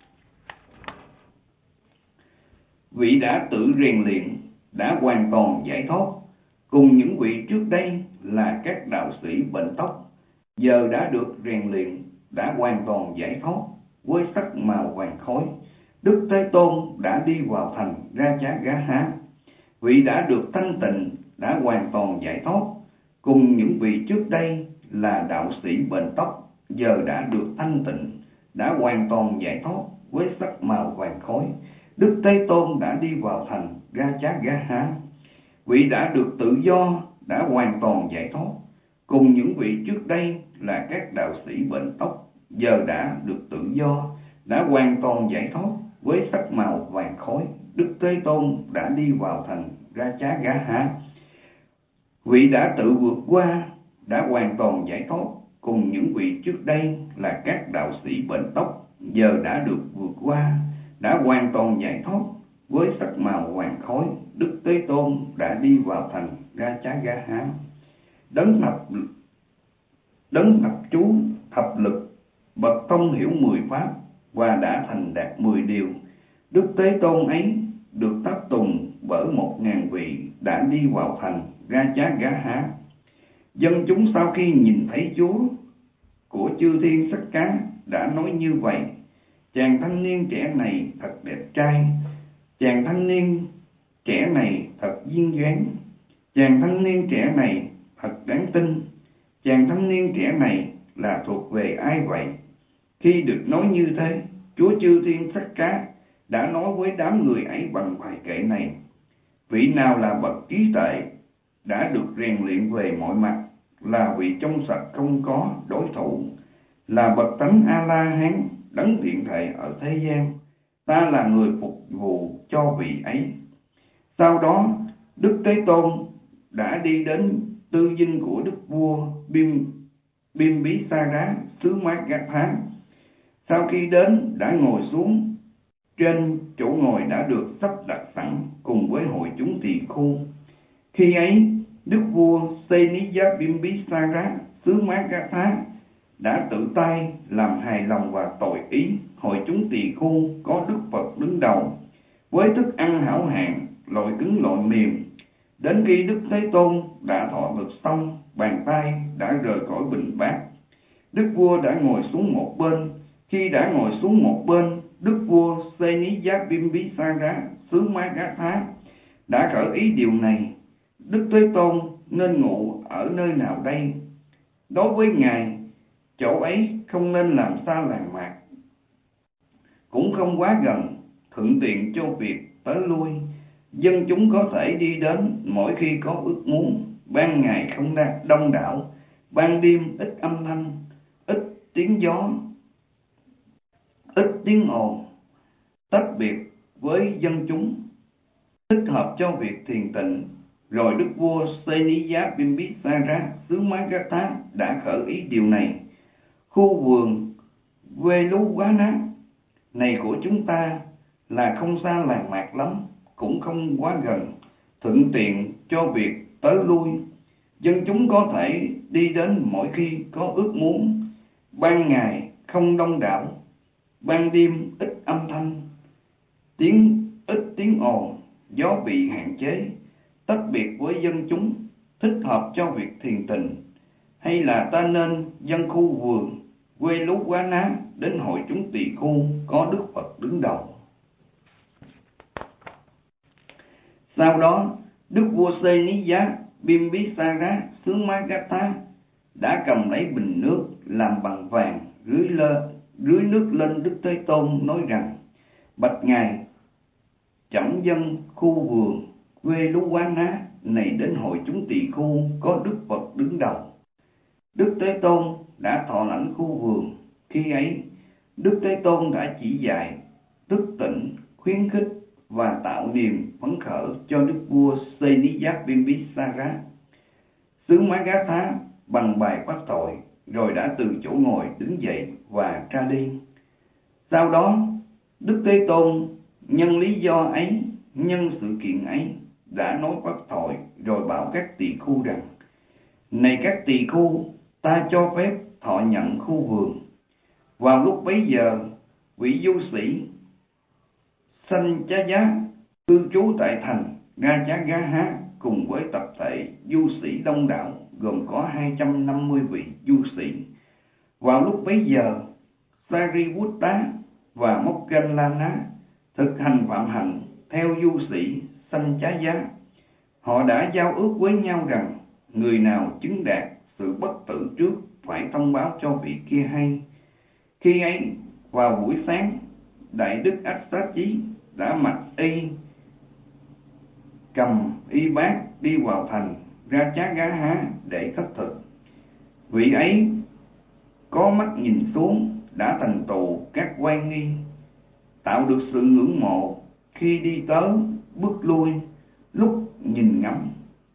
Vị đã tự rèn luyện, đã hoàn toàn giải thoát, cùng những vị trước đây là các đạo sĩ bệnh tóc, giờ đã được rèn luyện, đã hoàn toàn giải thoát với sắc màu vàng khói. Đức Thế Tôn đã đi vào thành Ratchagatha. Vị đã được thanh tịnh, đã hoàn toàn giải thoát, cùng những vị trước đây là đạo sĩ bệnh tóc, giờ đã được thanh tịnh, đã hoàn toàn giải thoát với sắc màu vàng khói. Đức Thế Tôn đã đi vào thành Ratchagatha. Vị đã được tự do, đã hoàn toàn giải thoát, cùng những vị trước đây là các đạo sĩ bệnh tóc, giờ đã được tự do, đã hoàn toàn giải thoát với sắc màu vàng khói. Đức Thế Tôn đã đi vào thành Rajagaha. Vị đã tự vượt qua, đã hoàn toàn giải thoát, cùng những vị trước đây là các đạo sĩ bệnh tóc, giờ đã được vượt qua, đã hoàn toàn giải thoát với sắc màu vàng khói. Đức Thế Tôn đã đi vào thành Rajagaha. Đấng thập chú thập lực, bậc thông hiểu 10 pháp và đã thành đạt 10 điều. Đức Thế Tôn ấy được tháp tùng bởi 1000 vị đã đi vào thành Rajagaha. Dân chúng sau khi nhìn thấy Chúa của chư thiên Sắc Cá đã nói như vậy: chàng thanh niên trẻ này thật đẹp trai, chàng thanh niên trẻ này thật duyên dáng, chàng thanh niên trẻ này thật đáng tin. Chàng thanh niên trẻ này là thuộc về ai vậy? Khi được nói như thế, Chúa chư thiên Sắc Cá đã nói với đám người ấy bằng bài kệ này: vị nào là bậc trí tuệ, đã được rèn luyện về mọi mặt, là vị trong sạch không có đối thủ, là bậc thánh A-la-hán đấng hiện thể ở thế gian, ta là người phục vụ cho vị ấy. Sau đó, Đức Thế Tôn đã đi đến tư dinh của đức vua Bimbisara xứ Magadha. Sau khi đến, đã ngồi xuống trên chỗ ngồi đã được sắp đặt sẵn cùng với hội chúng tỳ khưu. Khi ấy, đức vua Seniya Bimbisara xứ Magadha đã tự tay làm hài lòng và tội ý hội chúng tỳ khưu có Đức Phật đứng đầu, với thức ăn hảo hạng, loại cứng loại mềm. Đến khi Đức Thế Tôn đã thọ thực xong, bàn tay đã rời khỏi bình bát. Đức vua đã ngồi xuống một bên. Khi đã ngồi xuống một bên, đức vua Seniya Bimbisara xứ Magadha đã khởi ý điều này: Đức Thế Tôn nên ngủ ở nơi nào đây? Đối với Ngài, chỗ ấy không nên làm xa làng mạc, cũng không quá gần, thuận tiện cho việc tới lui. Dân chúng có thể đi đến mỗi khi có ước muốn. Ban ngày không đông đảo, ban đêm ít âm thanh, ít tiếng gió, ít tiếng ồn, tách biệt với dân chúng, thích hợp cho việc thiền tịnh. Rồi đức vua Seniya Bimbisara xứ Magadha đã khởi ý điều này: khu vườn Veluwana này của chúng ta là không xa làng mạc lắm, cũng không quá gần, thuận tiện cho việc tới lui. Dân chúng có thể đi đến mỗi khi có ước muốn. Ban ngày không đông đảo, ban đêm ít âm thanh, ít tiếng ồn, gió bị hạn chế, tách biệt với dân chúng, thích hợp cho việc thiền tịnh. Hay là ta nên dân khu vườn Veluwana đến hội chúng tỳ khưu có Đức Phật đứng đầu? Sau đó, đức vua Seniya Bimbisara xứ Magadha đã cầm lấy bình nước làm bằng vàng, rưới nước lên Đức Thế Tôn, nói rằng: bạch Ngài, chổng dân khu vườn Veluwana này đến hội chúng tỳ khưu có Đức Phật đứng đầu. Đức Thế Tôn đã thọ lãnh khu vườn. Khi ấy, Đức Thế Tôn đã chỉ dạy, thức tỉnh, khuyến khích và tạo niềm phấn khởi cho đức vua Seniya Bimbisara xứ Magadha bằng bài phát thoại, rồi đã từ chỗ ngồi đứng dậy và ra đi. Sau đó, Đức Thế Tôn nhân lý do ấy, nhân sự kiện ấy, đã nói phát thoại rồi bảo các tỳ khưu rằng: này các tỳ khưu, ta cho phép thọ nhận khu vườn. Vào lúc bấy giờ, vị du sĩ Sanchaya cư trú tại thành Rajagaha cùng với tập thể du sĩ đông đảo gồm có 250 vị du sĩ. Vào lúc bấy giờ, Sariputta và Moggallana thực hành phạm hạnh theo du sĩ Sanchaya. Họ đã giao ước với nhau rằng người nào chứng đạt sự bất tử trước phải thông báo cho vị kia hay. Khi ấy, vào buổi sáng, Đại đức Ách Xá Chí đã mặc y, cầm y bát đi vào thành Rajagaha để khất thực. Vị ấy có mắt nhìn xuống đã thành tựu các oai nghi, tạo được sự ngưỡng mộ khi đi tới bước lui, lúc nhìn ngắm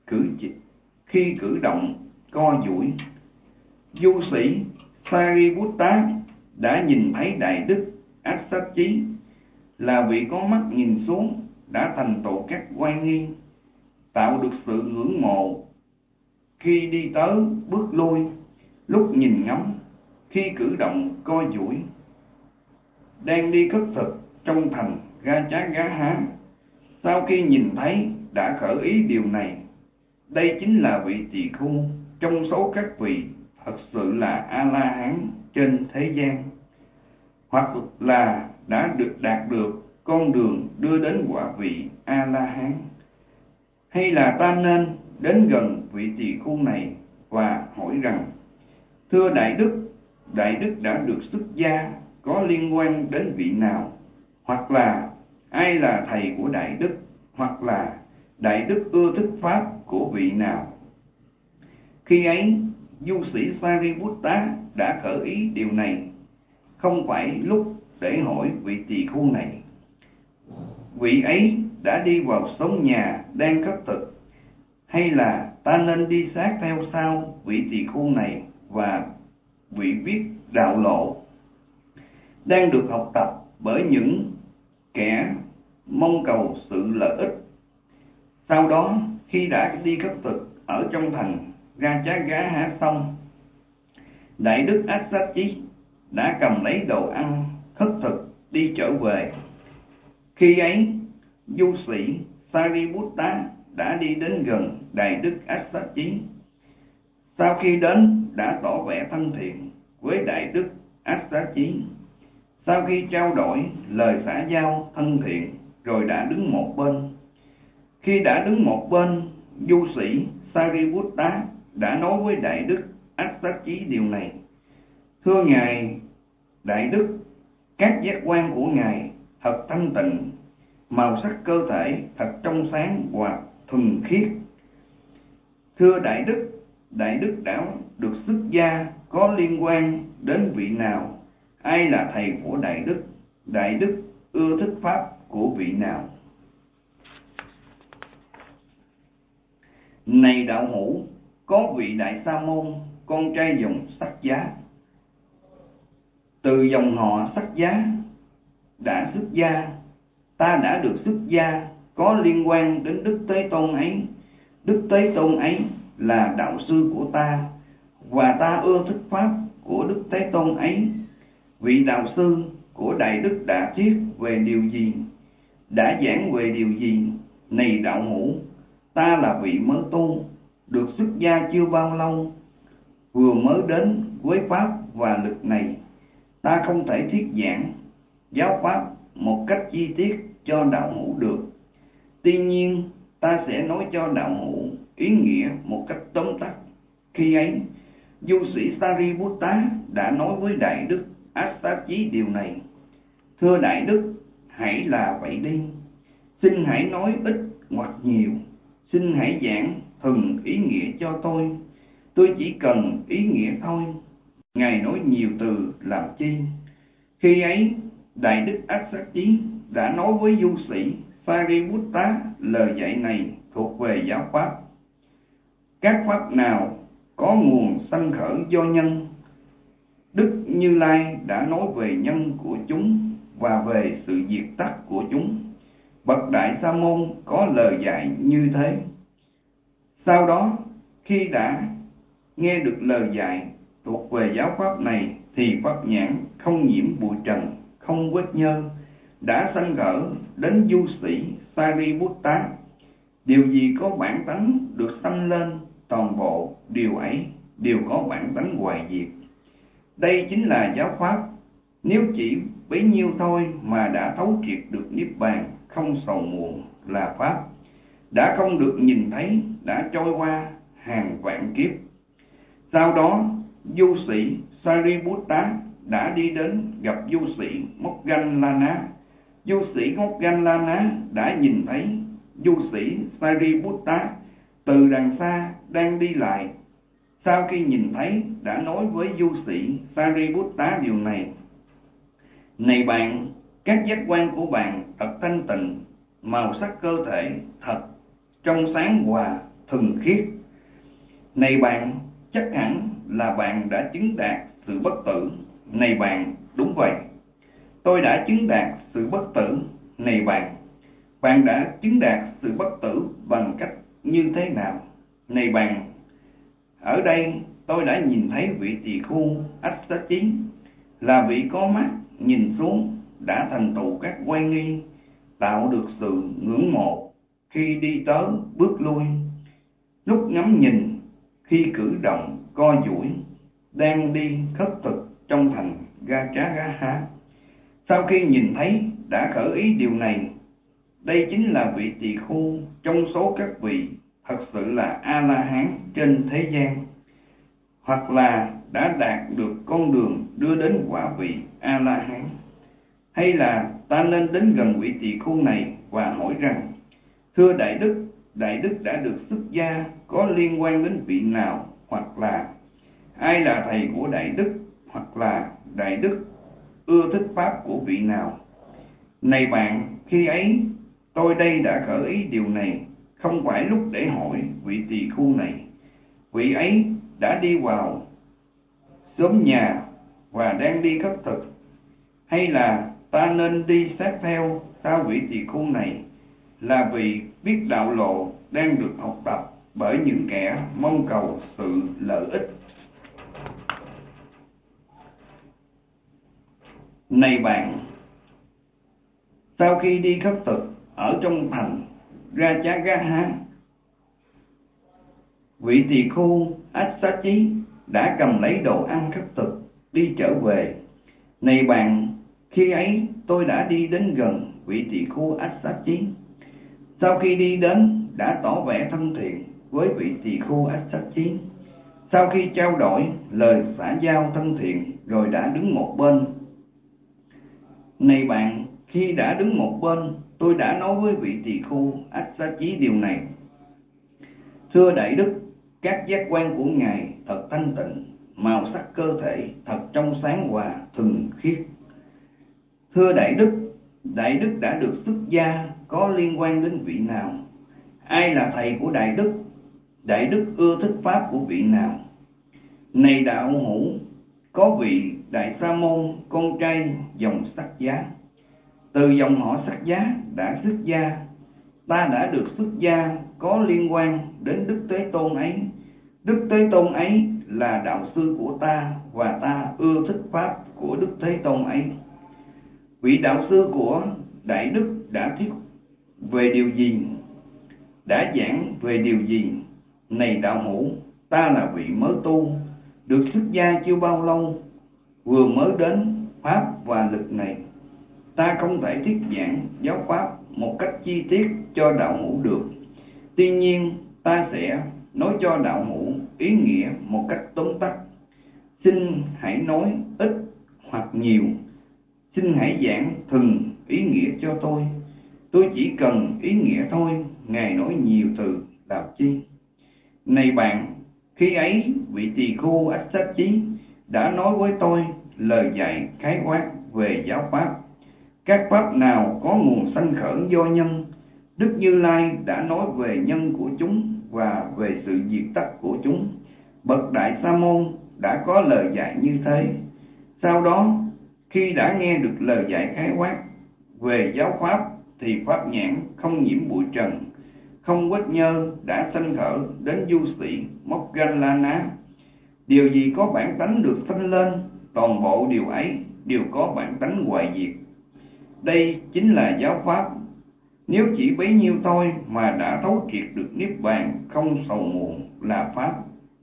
khi cử động co duỗi. Du sĩ Sariputta đã nhìn thấy Đại Đức Ásatchi là vị có mắt nhìn xuống đã thành tựu các oai nghi, tạo được sự ngưỡng mộ khi đi tới bước lui, lúc nhìn ngắm khi cử động co duỗi, đang đi khất thực trong thành Rajagaha. Sau khi nhìn thấy đã khởi ý điều này. Đây chính là vị tỳ khưu trong số các vị thật sự là A-la-hán trên thế gian, hoặc là đã đạt được con đường đưa đến quả vị A-la-hán. Hay là ta nên đến gần vị tỳ khưu này và hỏi rằng: thưa Đại Đức đã được xuất gia có liên quan đến vị nào? Hoặc là ai là thầy của Đại Đức? Hoặc là Đại Đức ưa thích pháp của vị nào? Khi ấy, du sĩ Sariputta đã khởi ý điều này. Không phải lúc để hỏi vị tỳ khưu này. Vị ấy đã đi vào sống nhà đang khất thực, hay là ta nên đi sát theo sau vị tỳ khưu này và vị viết đạo lộ đang được học tập bởi những kẻ mong cầu sự lợi ích? Sau đó, khi đã đi khất thực ở trong thành Rajagaha xong, Đại Đức Ásatchi đã cầm lấy đồ ăn khất thực đi trở về. Khi ấy, du sĩ Sariputta đã đi đến gần Đại Đức Ásatchi. Sau khi đến, đã tỏ vẻ thân thiện với Đại Đức Ásatchi. Sau khi trao đổi lời xã giao thân thiện, rồi đã đứng một bên. Khi đã đứng một bên, du sĩ Sariputta đã nói với Đại Đức Ásatchi điều này: thưa Ngài Đại Đức, các giác quan của Ngài thật thanh tịnh, màu sắc cơ thể thật trong sáng và thuần khiết. Thưa Đại Đức đã được xuất gia có liên quan đến vị nào? Ai là thầy của Đại Đức? Đại Đức ưa thích pháp của vị nào? Này đạo hữu, có vị Đại Sa môn, con trai dòng Sắc Giá, từ dòng họ Sắc Giá đã xuất gia. Ta đã được xuất gia có liên quan đến Đức Thế Tôn ấy. Đức Thế Tôn ấy là đạo sư của ta, và ta ưa thích pháp của Đức Thế Tôn ấy. Vị đạo sư của Đại Đức đã thuyết về điều gì? Đã giảng về điều gì? Này đạo hữu, ta là vị mới tu, được xuất gia chưa bao lâu, vừa mới đến với pháp và lực này. Ta không thể thuyết giảng giáo pháp một cách chi tiết cho đạo hữu được. Tuy nhiên, ta sẽ nói cho đạo hữu ý nghĩa một cách tóm tắt. Khi ấy, du sĩ Sariputta đã nói với Đại Đức Ásatchi điều này: thưa Đại Đức, hãy là vậy đi. Xin hãy nói ít hoặc nhiều. Xin hãy giảng thuần ý nghĩa cho tôi. Tôi chỉ cần ý nghĩa thôi. Ngài nói nhiều từ làm chi? Khi ấy, Đại Đức Ásatchi đã nói với du sĩ Sariputta lời dạy này thuộc về giáo pháp. Các pháp nào có nguồn sanh khởi do nhân, Đức Như Lai đã nói về nhân của chúng và về sự diệt tắt của chúng. Bậc Đại Sa môn có lời dạy như thế. Sau đó, khi đã nghe được lời dạy thuộc về giáo pháp này, thì pháp nhãn không nhiễm bụi trần, không vết nhơ đã sanh khởi đến du sĩ Sariputta. Điều gì có bản tánh được sanh lên, toàn bộ điều ấy đều có bản tánh hoại diệt. Đây chính là giáo pháp. Nếu chỉ bấy nhiêu thôi mà đã thấu triệt được niết bàn, không sầu muộn là pháp. Đã không được nhìn thấy, đã trôi qua hàng vạn kiếp. Sau đó, du sĩ Sariputta đã đi đến gặp du sĩ Moggallana. Du sĩ Moggallana đã nhìn thấy du sĩ Sariputta từ đằng xa đang đi lại. sau khi nhìn thấy đã nói với du sĩ Sariputta điều này: Này bạn, các giác quan của bạn thật thanh tịnh, màu sắc cơ thể thật trong sáng hòa thuần khiết. Này bạn, chắc hẳn là bạn đã chứng đạt sự bất tử. Này bạn, đúng vậy, tôi đã chứng đạt sự bất tử. Này bạn, bạn đã chứng đạt sự bất tử bằng cách như thế nào? Này bạn, ở đây tôi đã nhìn thấy vị tỳ khưu Ách-xá-chí, là vị có mắt nhìn xuống, đã thành tựu các oai nghi, tạo được sự ngưỡng mộ khi đi tới bước lui, lúc ngắm nhìn, khi cử động co duỗi, đang đi khất thực trong thành Gachagha. Sau khi nhìn thấy đã khởi ý điều này, đây chính là vị tỳ khưu trong số các vị thật sự là A-la-hán trên thế gian, hoặc là đã đạt được con đường đưa đến quả vị A-la-hán. Hay là ta nên đến gần vị tỳ khưu này và hỏi rằng: Thưa Đại Đức đã được xuất gia có liên quan đến vị nào, hoặc là ai là thầy của Đại Đức, hoặc là Đại Đức ưa thích pháp của vị nào? Này bạn, khi ấy tôi đây đã khởi ý điều này, không phải lúc để hỏi vị tỳ khưu này. Vị ấy đã đi vào xóm nhà và đang đi khất thực. Hay là ta nên đi sát theo sau vị tỳ khưu này, là vì biết đạo lộ đang được học tập bởi những kẻ mong cầu sự lợi ích? Này bạn, sau khi đi khất thực ở trong thành Rajagaha, vị tỳ khưu Ách-xá-chí đã cầm lấy đồ ăn khất thực đi trở về. Này bạn, khi ấy tôi đã đi đến gần vị tỳ khưu Ách-xá-chí. Sau khi đi đến đã tỏ vẻ thân thiện với vị tỳ khưu Ách-xá-chí. Sau khi trao đổi lời xã giao thân thiện rồi đã đứng một bên. Này bạn, khi đã đứng một bên, tôi đã nói với vị tỳ khưu Ách-xá-chí điều này: Thưa Đại Đức, các giác quan của Ngài thật thanh tịnh, màu sắc cơ thể thật trong sáng hòa thuần khiết. Thưa Đại Đức đã được xuất gia có liên quan đến vị nào? Ai là thầy của Đại Đức? Đại Đức ưa thích pháp của vị nào? Này đạo hữu, có vị Đại Sa môn con trai dòng Sắc Giá, từ dòng họ Sắc Giá đã xuất gia. Ta đã được xuất gia có liên quan đến Đức Thế Tôn ấy. Đức Thế Tôn ấy là đạo sư của ta, và ta ưa thích pháp của Đức Thế Tôn ấy. Vị đạo sư của Đại Đức đã thuyết về điều gì? Đã giảng về điều gì? Này đạo hữu, ta là vị mới tu, được xuất gia chưa bao lâu, vừa mới đến pháp và lực này. Ta không thể thuyết giảng giáo pháp một cách chi tiết cho đạo hữu được. Tuy nhiên, ta sẽ nói cho đạo hữu ý nghĩa một cách tóm tắt. Xin hãy nói ít hoặc nhiều. Xin hãy giảng thuần ý nghĩa cho tôi. Tôi chỉ cần ý nghĩa thôi, Ngài nói nhiều từ làm chi? Này bạn, khi ấy vị tỳ khưu Ách-xá-chí đã nói với tôi lời dạy khái quát về giáo pháp. Các pháp nào có nguồn sanh khởi do nhân, Đức Như Lai đã nói về nhân của chúng và về sự diệt tắt của chúng. Bậc Đại Sa môn đã có lời dạy như thế. Sau đó, khi đã nghe được lời dạy khái quát về giáo pháp, thì pháp nhãn không nhiễm bụi trần, không vết nhơ đã sanh khởi đến du sĩ Moggallana. Điều gì có bản tánh được sanh lên, toàn bộ điều ấy đều có bản tánh hoại diệt. Đây chính là giáo pháp. Nếu chỉ bấy nhiêu thôi mà đã thấu triệt được niết bàn không sầu muộn là pháp,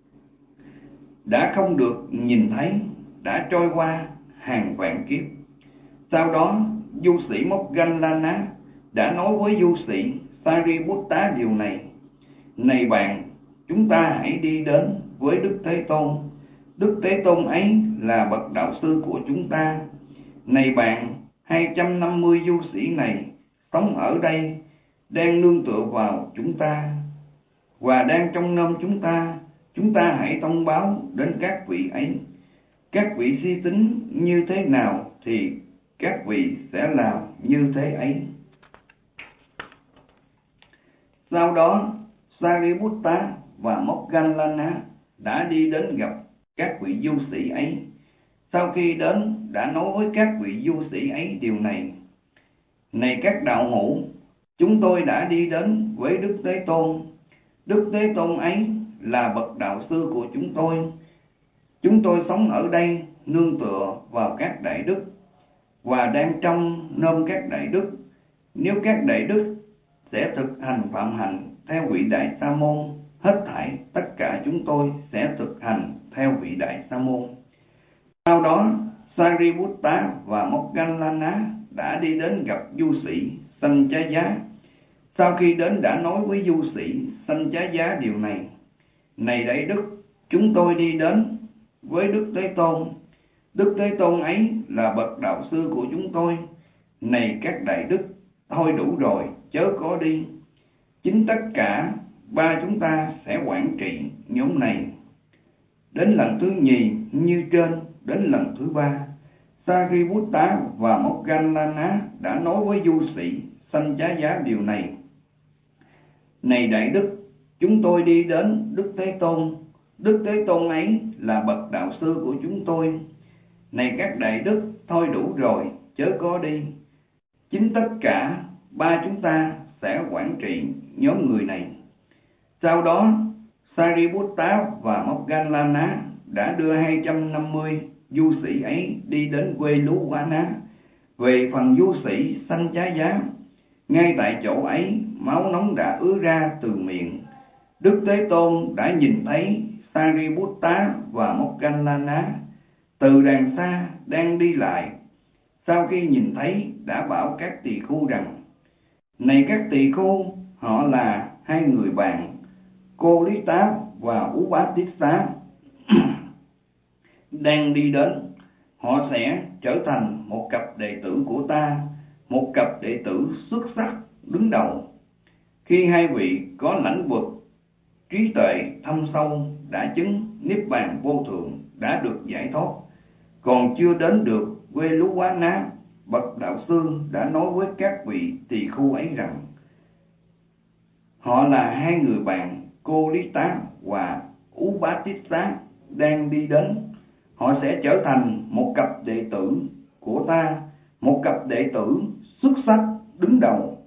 đã không được nhìn thấy, đã trôi qua hàng vạn kiếp. Sau đó, du sĩ Moggallana đã nói với du sĩ Sariputta điều này: Này bạn, chúng ta hãy đi đến với Đức Thế Tôn. Đức Thế Tôn ấy là bậc đạo sư của chúng ta. Này bạn, 250 du sĩ này sống ở đây, đang nương tựa vào chúng ta và đang trông nom chúng ta chúng ta hãy thông báo đến các vị ấy. Các vị suy tính như thế nào thì các vị sẽ làm như thế ấy. Sau đó Sariputta và Moggallana đã đi đến gặp các vị du sĩ ấy. Sau khi đến đã nói với các vị du sĩ ấy điều này: Này các đạo hữu, chúng tôi đã đi đến với Đức Thế Tôn. Đức Thế Tôn ấy là bậc đạo sư của chúng tôi. Chúng tôi sống ở đây nương tựa vào các đại đức và đang trông nom các đại đức. Nếu các đại đức sẽ thực hành phạm hạnh theo vị Đại Sa Môn, hết thảy tất cả chúng tôi sẽ thực hành theo vị Đại Sa Môn. Sau đó Sariputta và Moggallana đã đi đến gặp du sĩ Sanchaya. Sau khi đến đã nói với du sĩ Sanchaya điều này: Này đại đức, chúng tôi đi đến với Đức Thế Tôn. Đức Thế Tôn ấy là bậc đạo sư của chúng tôi. Này các đại đức, thôi đủ rồi, chớ có đi. Chính tất cả ba chúng ta sẽ quản trị nhóm này. Đến lần thứ nhì như trên, đến lần thứ ba, Sariputta và Moggallana đã nói với du sĩ Sanchaya điều này: Này đại đức, chúng tôi đi đến Đức Thế Tôn. Đức Thế Tôn ấy là bậc đạo sư của chúng tôi. Này các đại đức, thôi đủ rồi, chớ có đi. Chính tất cả ba chúng ta sẽ quản trị nhóm người này. Sau đó Sariputta và Moggallana đã đưa 250 du sĩ ấy đi đến quê Lú Vana. Về phần du sĩ Sanchaya, ngay tại chỗ ấy máu nóng đã ứa ra từ miệng. Đức Thế Tôn đã nhìn thấy Sariputta và Moggallana từ đằng xa đang đi lại. Sau khi nhìn thấy đã bảo các tỳ khưu rằng: Này các tỳ khưu, họ là hai người bạn Kolita và Upatissa đang đi đến. Họ sẽ trở thành một cặp đệ tử của ta, một cặp đệ tử xuất sắc đứng đầu. Khi hai vị có lãnh vực trí tuệ thâm sâu, đã chứng niết bàn vô thượng, đã được giải thoát, còn chưa đến được quê Lú Quá Ná, bậc đạo sư đã nói với các vị tỳ khưu ấy rằng: Họ là hai người bạn Kolita và Upatissa đang đi đến. Họ sẽ trở thành một cặp đệ tử của ta, một cặp đệ tử xuất sắc đứng đầu.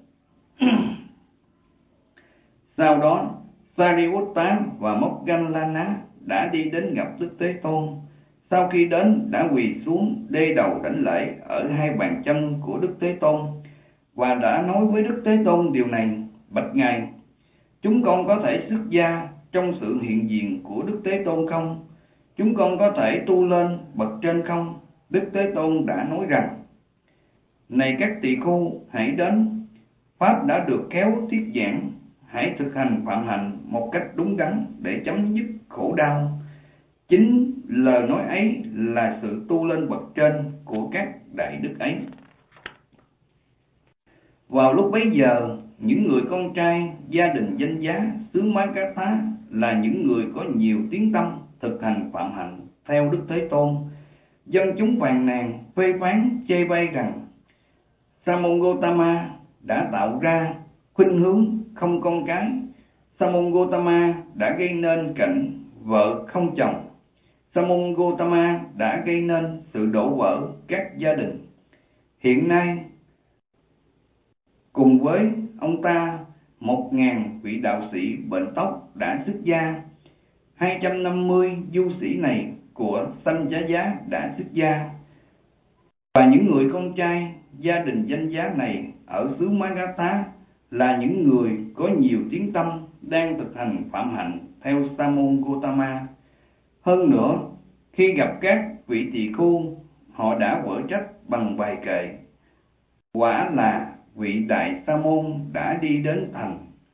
Sau đó Sariputta và Moggallana đã đi đến gặp Đức Thế Tôn. Sau khi đến đã quỳ xuống đê đầu đảnh lễ ở hai bàn chân của Đức Thế Tôn và đã nói với Đức Thế Tôn điều này: Bạch Ngài, chúng con có thể xuất gia trong sự hiện diện của Đức Thế Tôn không? Chúng con có thể tu lên bậc trên không? Đức Thế Tôn đã nói rằng: Này các tỳ khưu, hãy đến. Pháp đã được khéo thuyết giảng. Hãy thực hành phạm hạnh một cách đúng đắn để chấm dứt khổ đau. Chính lời nói ấy là sự tu lên bậc trên của các đại đức ấy. Vào lúc bấy giờ, những người con trai gia đình danh giá xứ Magadha là những người có nhiều tiếng tăm thực hành phạm hạnh theo Đức Thế Tôn. Dân chúng phàn nàn phê phán chê bai rằng Sa môn Gotama đã tạo ra khuynh hướng không con cái. Sa môn Gotama đã gây nên cảnh vợ không chồng. Sa môn Gotama đã gây nên sự đổ vỡ các gia đình. Hiện nay, cùng với ông ta, 1.000 vị đạo sĩ bệnh tóc đã xuất gia. 250 du sĩ này của Sanchaya đã xuất gia. Và những người con trai gia đình danh giá này ở xứ Magadha là những người có nhiều tiếng tăm đang thực hành phạm hạnh theo Sa môn Gotama. Hơn nữa, khi gặp các vị tỳ khưu, họ đã quở trách bằng bài kệ: Quả là vị đại sa môn đã đi đến thành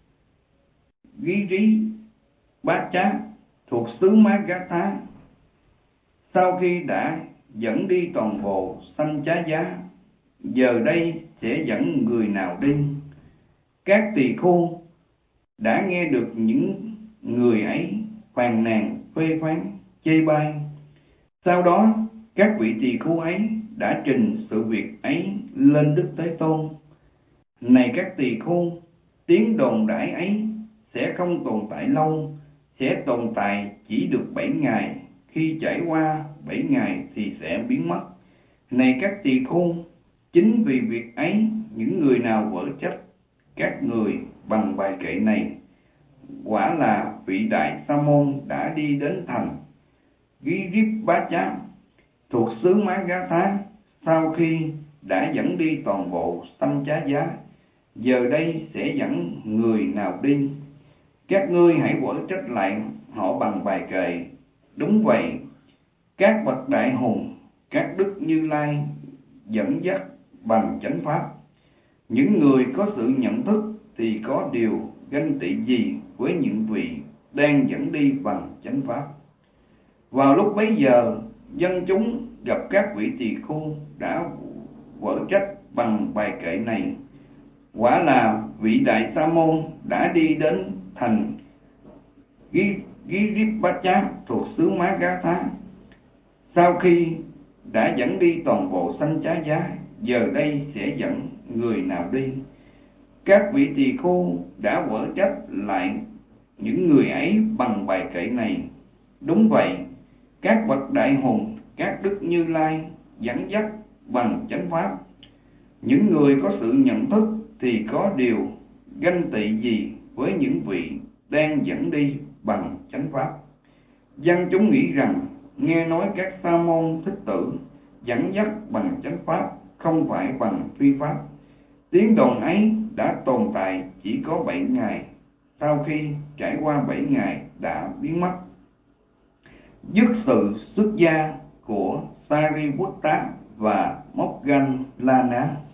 Giri Bát Chát thuộc xứ Magadha. Sau khi đã dẫn đi toàn bộ Sanchaya, giờ đây sẽ dẫn người nào đi? Các tỳ khưu đã nghe được những người ấy phàn nàn, phê phán, chê bai. Sau đó các vị tỳ khưu ấy đã trình sự việc ấy lên Đức Thế Tôn. Này các tỳ khưu, tiếng đồn đãi ấy sẽ không tồn tại lâu, sẽ tồn tại chỉ được 7 ngày, khi trải qua 7 ngày thì sẽ biến mất. Này các tỳ khưu, chính vì việc ấy, những người nào quở trách các người bằng bài kệ này, quả là vị đại sa môn đã đi đến thành Giripatcha thuộc xứ Magadha, sau khi đã dẫn đi toàn bộ sanh chá giá, giờ đây sẽ dẫn người nào đi? Các ngươi hãy quở trách lại họ bằng bài kệ. Đúng vậy, các bậc đại hùng, các đức Như Lai dẫn dắt bằng chánh pháp. Những người có sự nhận thức thì có điều ganh tị gì với những vị đang dẫn đi bằng chánh pháp? Vào lúc bấy giờ, dân chúng gặp các vị tỳ khưu đã quở trách bằng bài kệ này, quả là vị đại sa môn đã đi đến thành Giripatcha thuộc xứ Magadha, sau khi đã dẫn đi toàn bộ sanh chá giá, giờ đây sẽ dẫn người nào đi? Các vị tỳ khưu đã quở trách lại những người ấy bằng bài kệ này. Đúng vậy, các bậc đại hùng, các đức Như Lai dẫn dắt bằng chánh pháp. Những người có sự nhận thức thì có điều ganh tị gì với những vị đang dẫn đi bằng chánh pháp? Dân chúng nghĩ rằng nghe nói các sa môn thích tử dẫn dắt bằng chánh pháp, không phải bằng phi pháp. Tiếng đồn ấy đã tồn tại chỉ có 7 ngày, sau khi trải qua 7 ngày đã biến mất. Dứt sự xuất gia của Sariputta và Moggallana,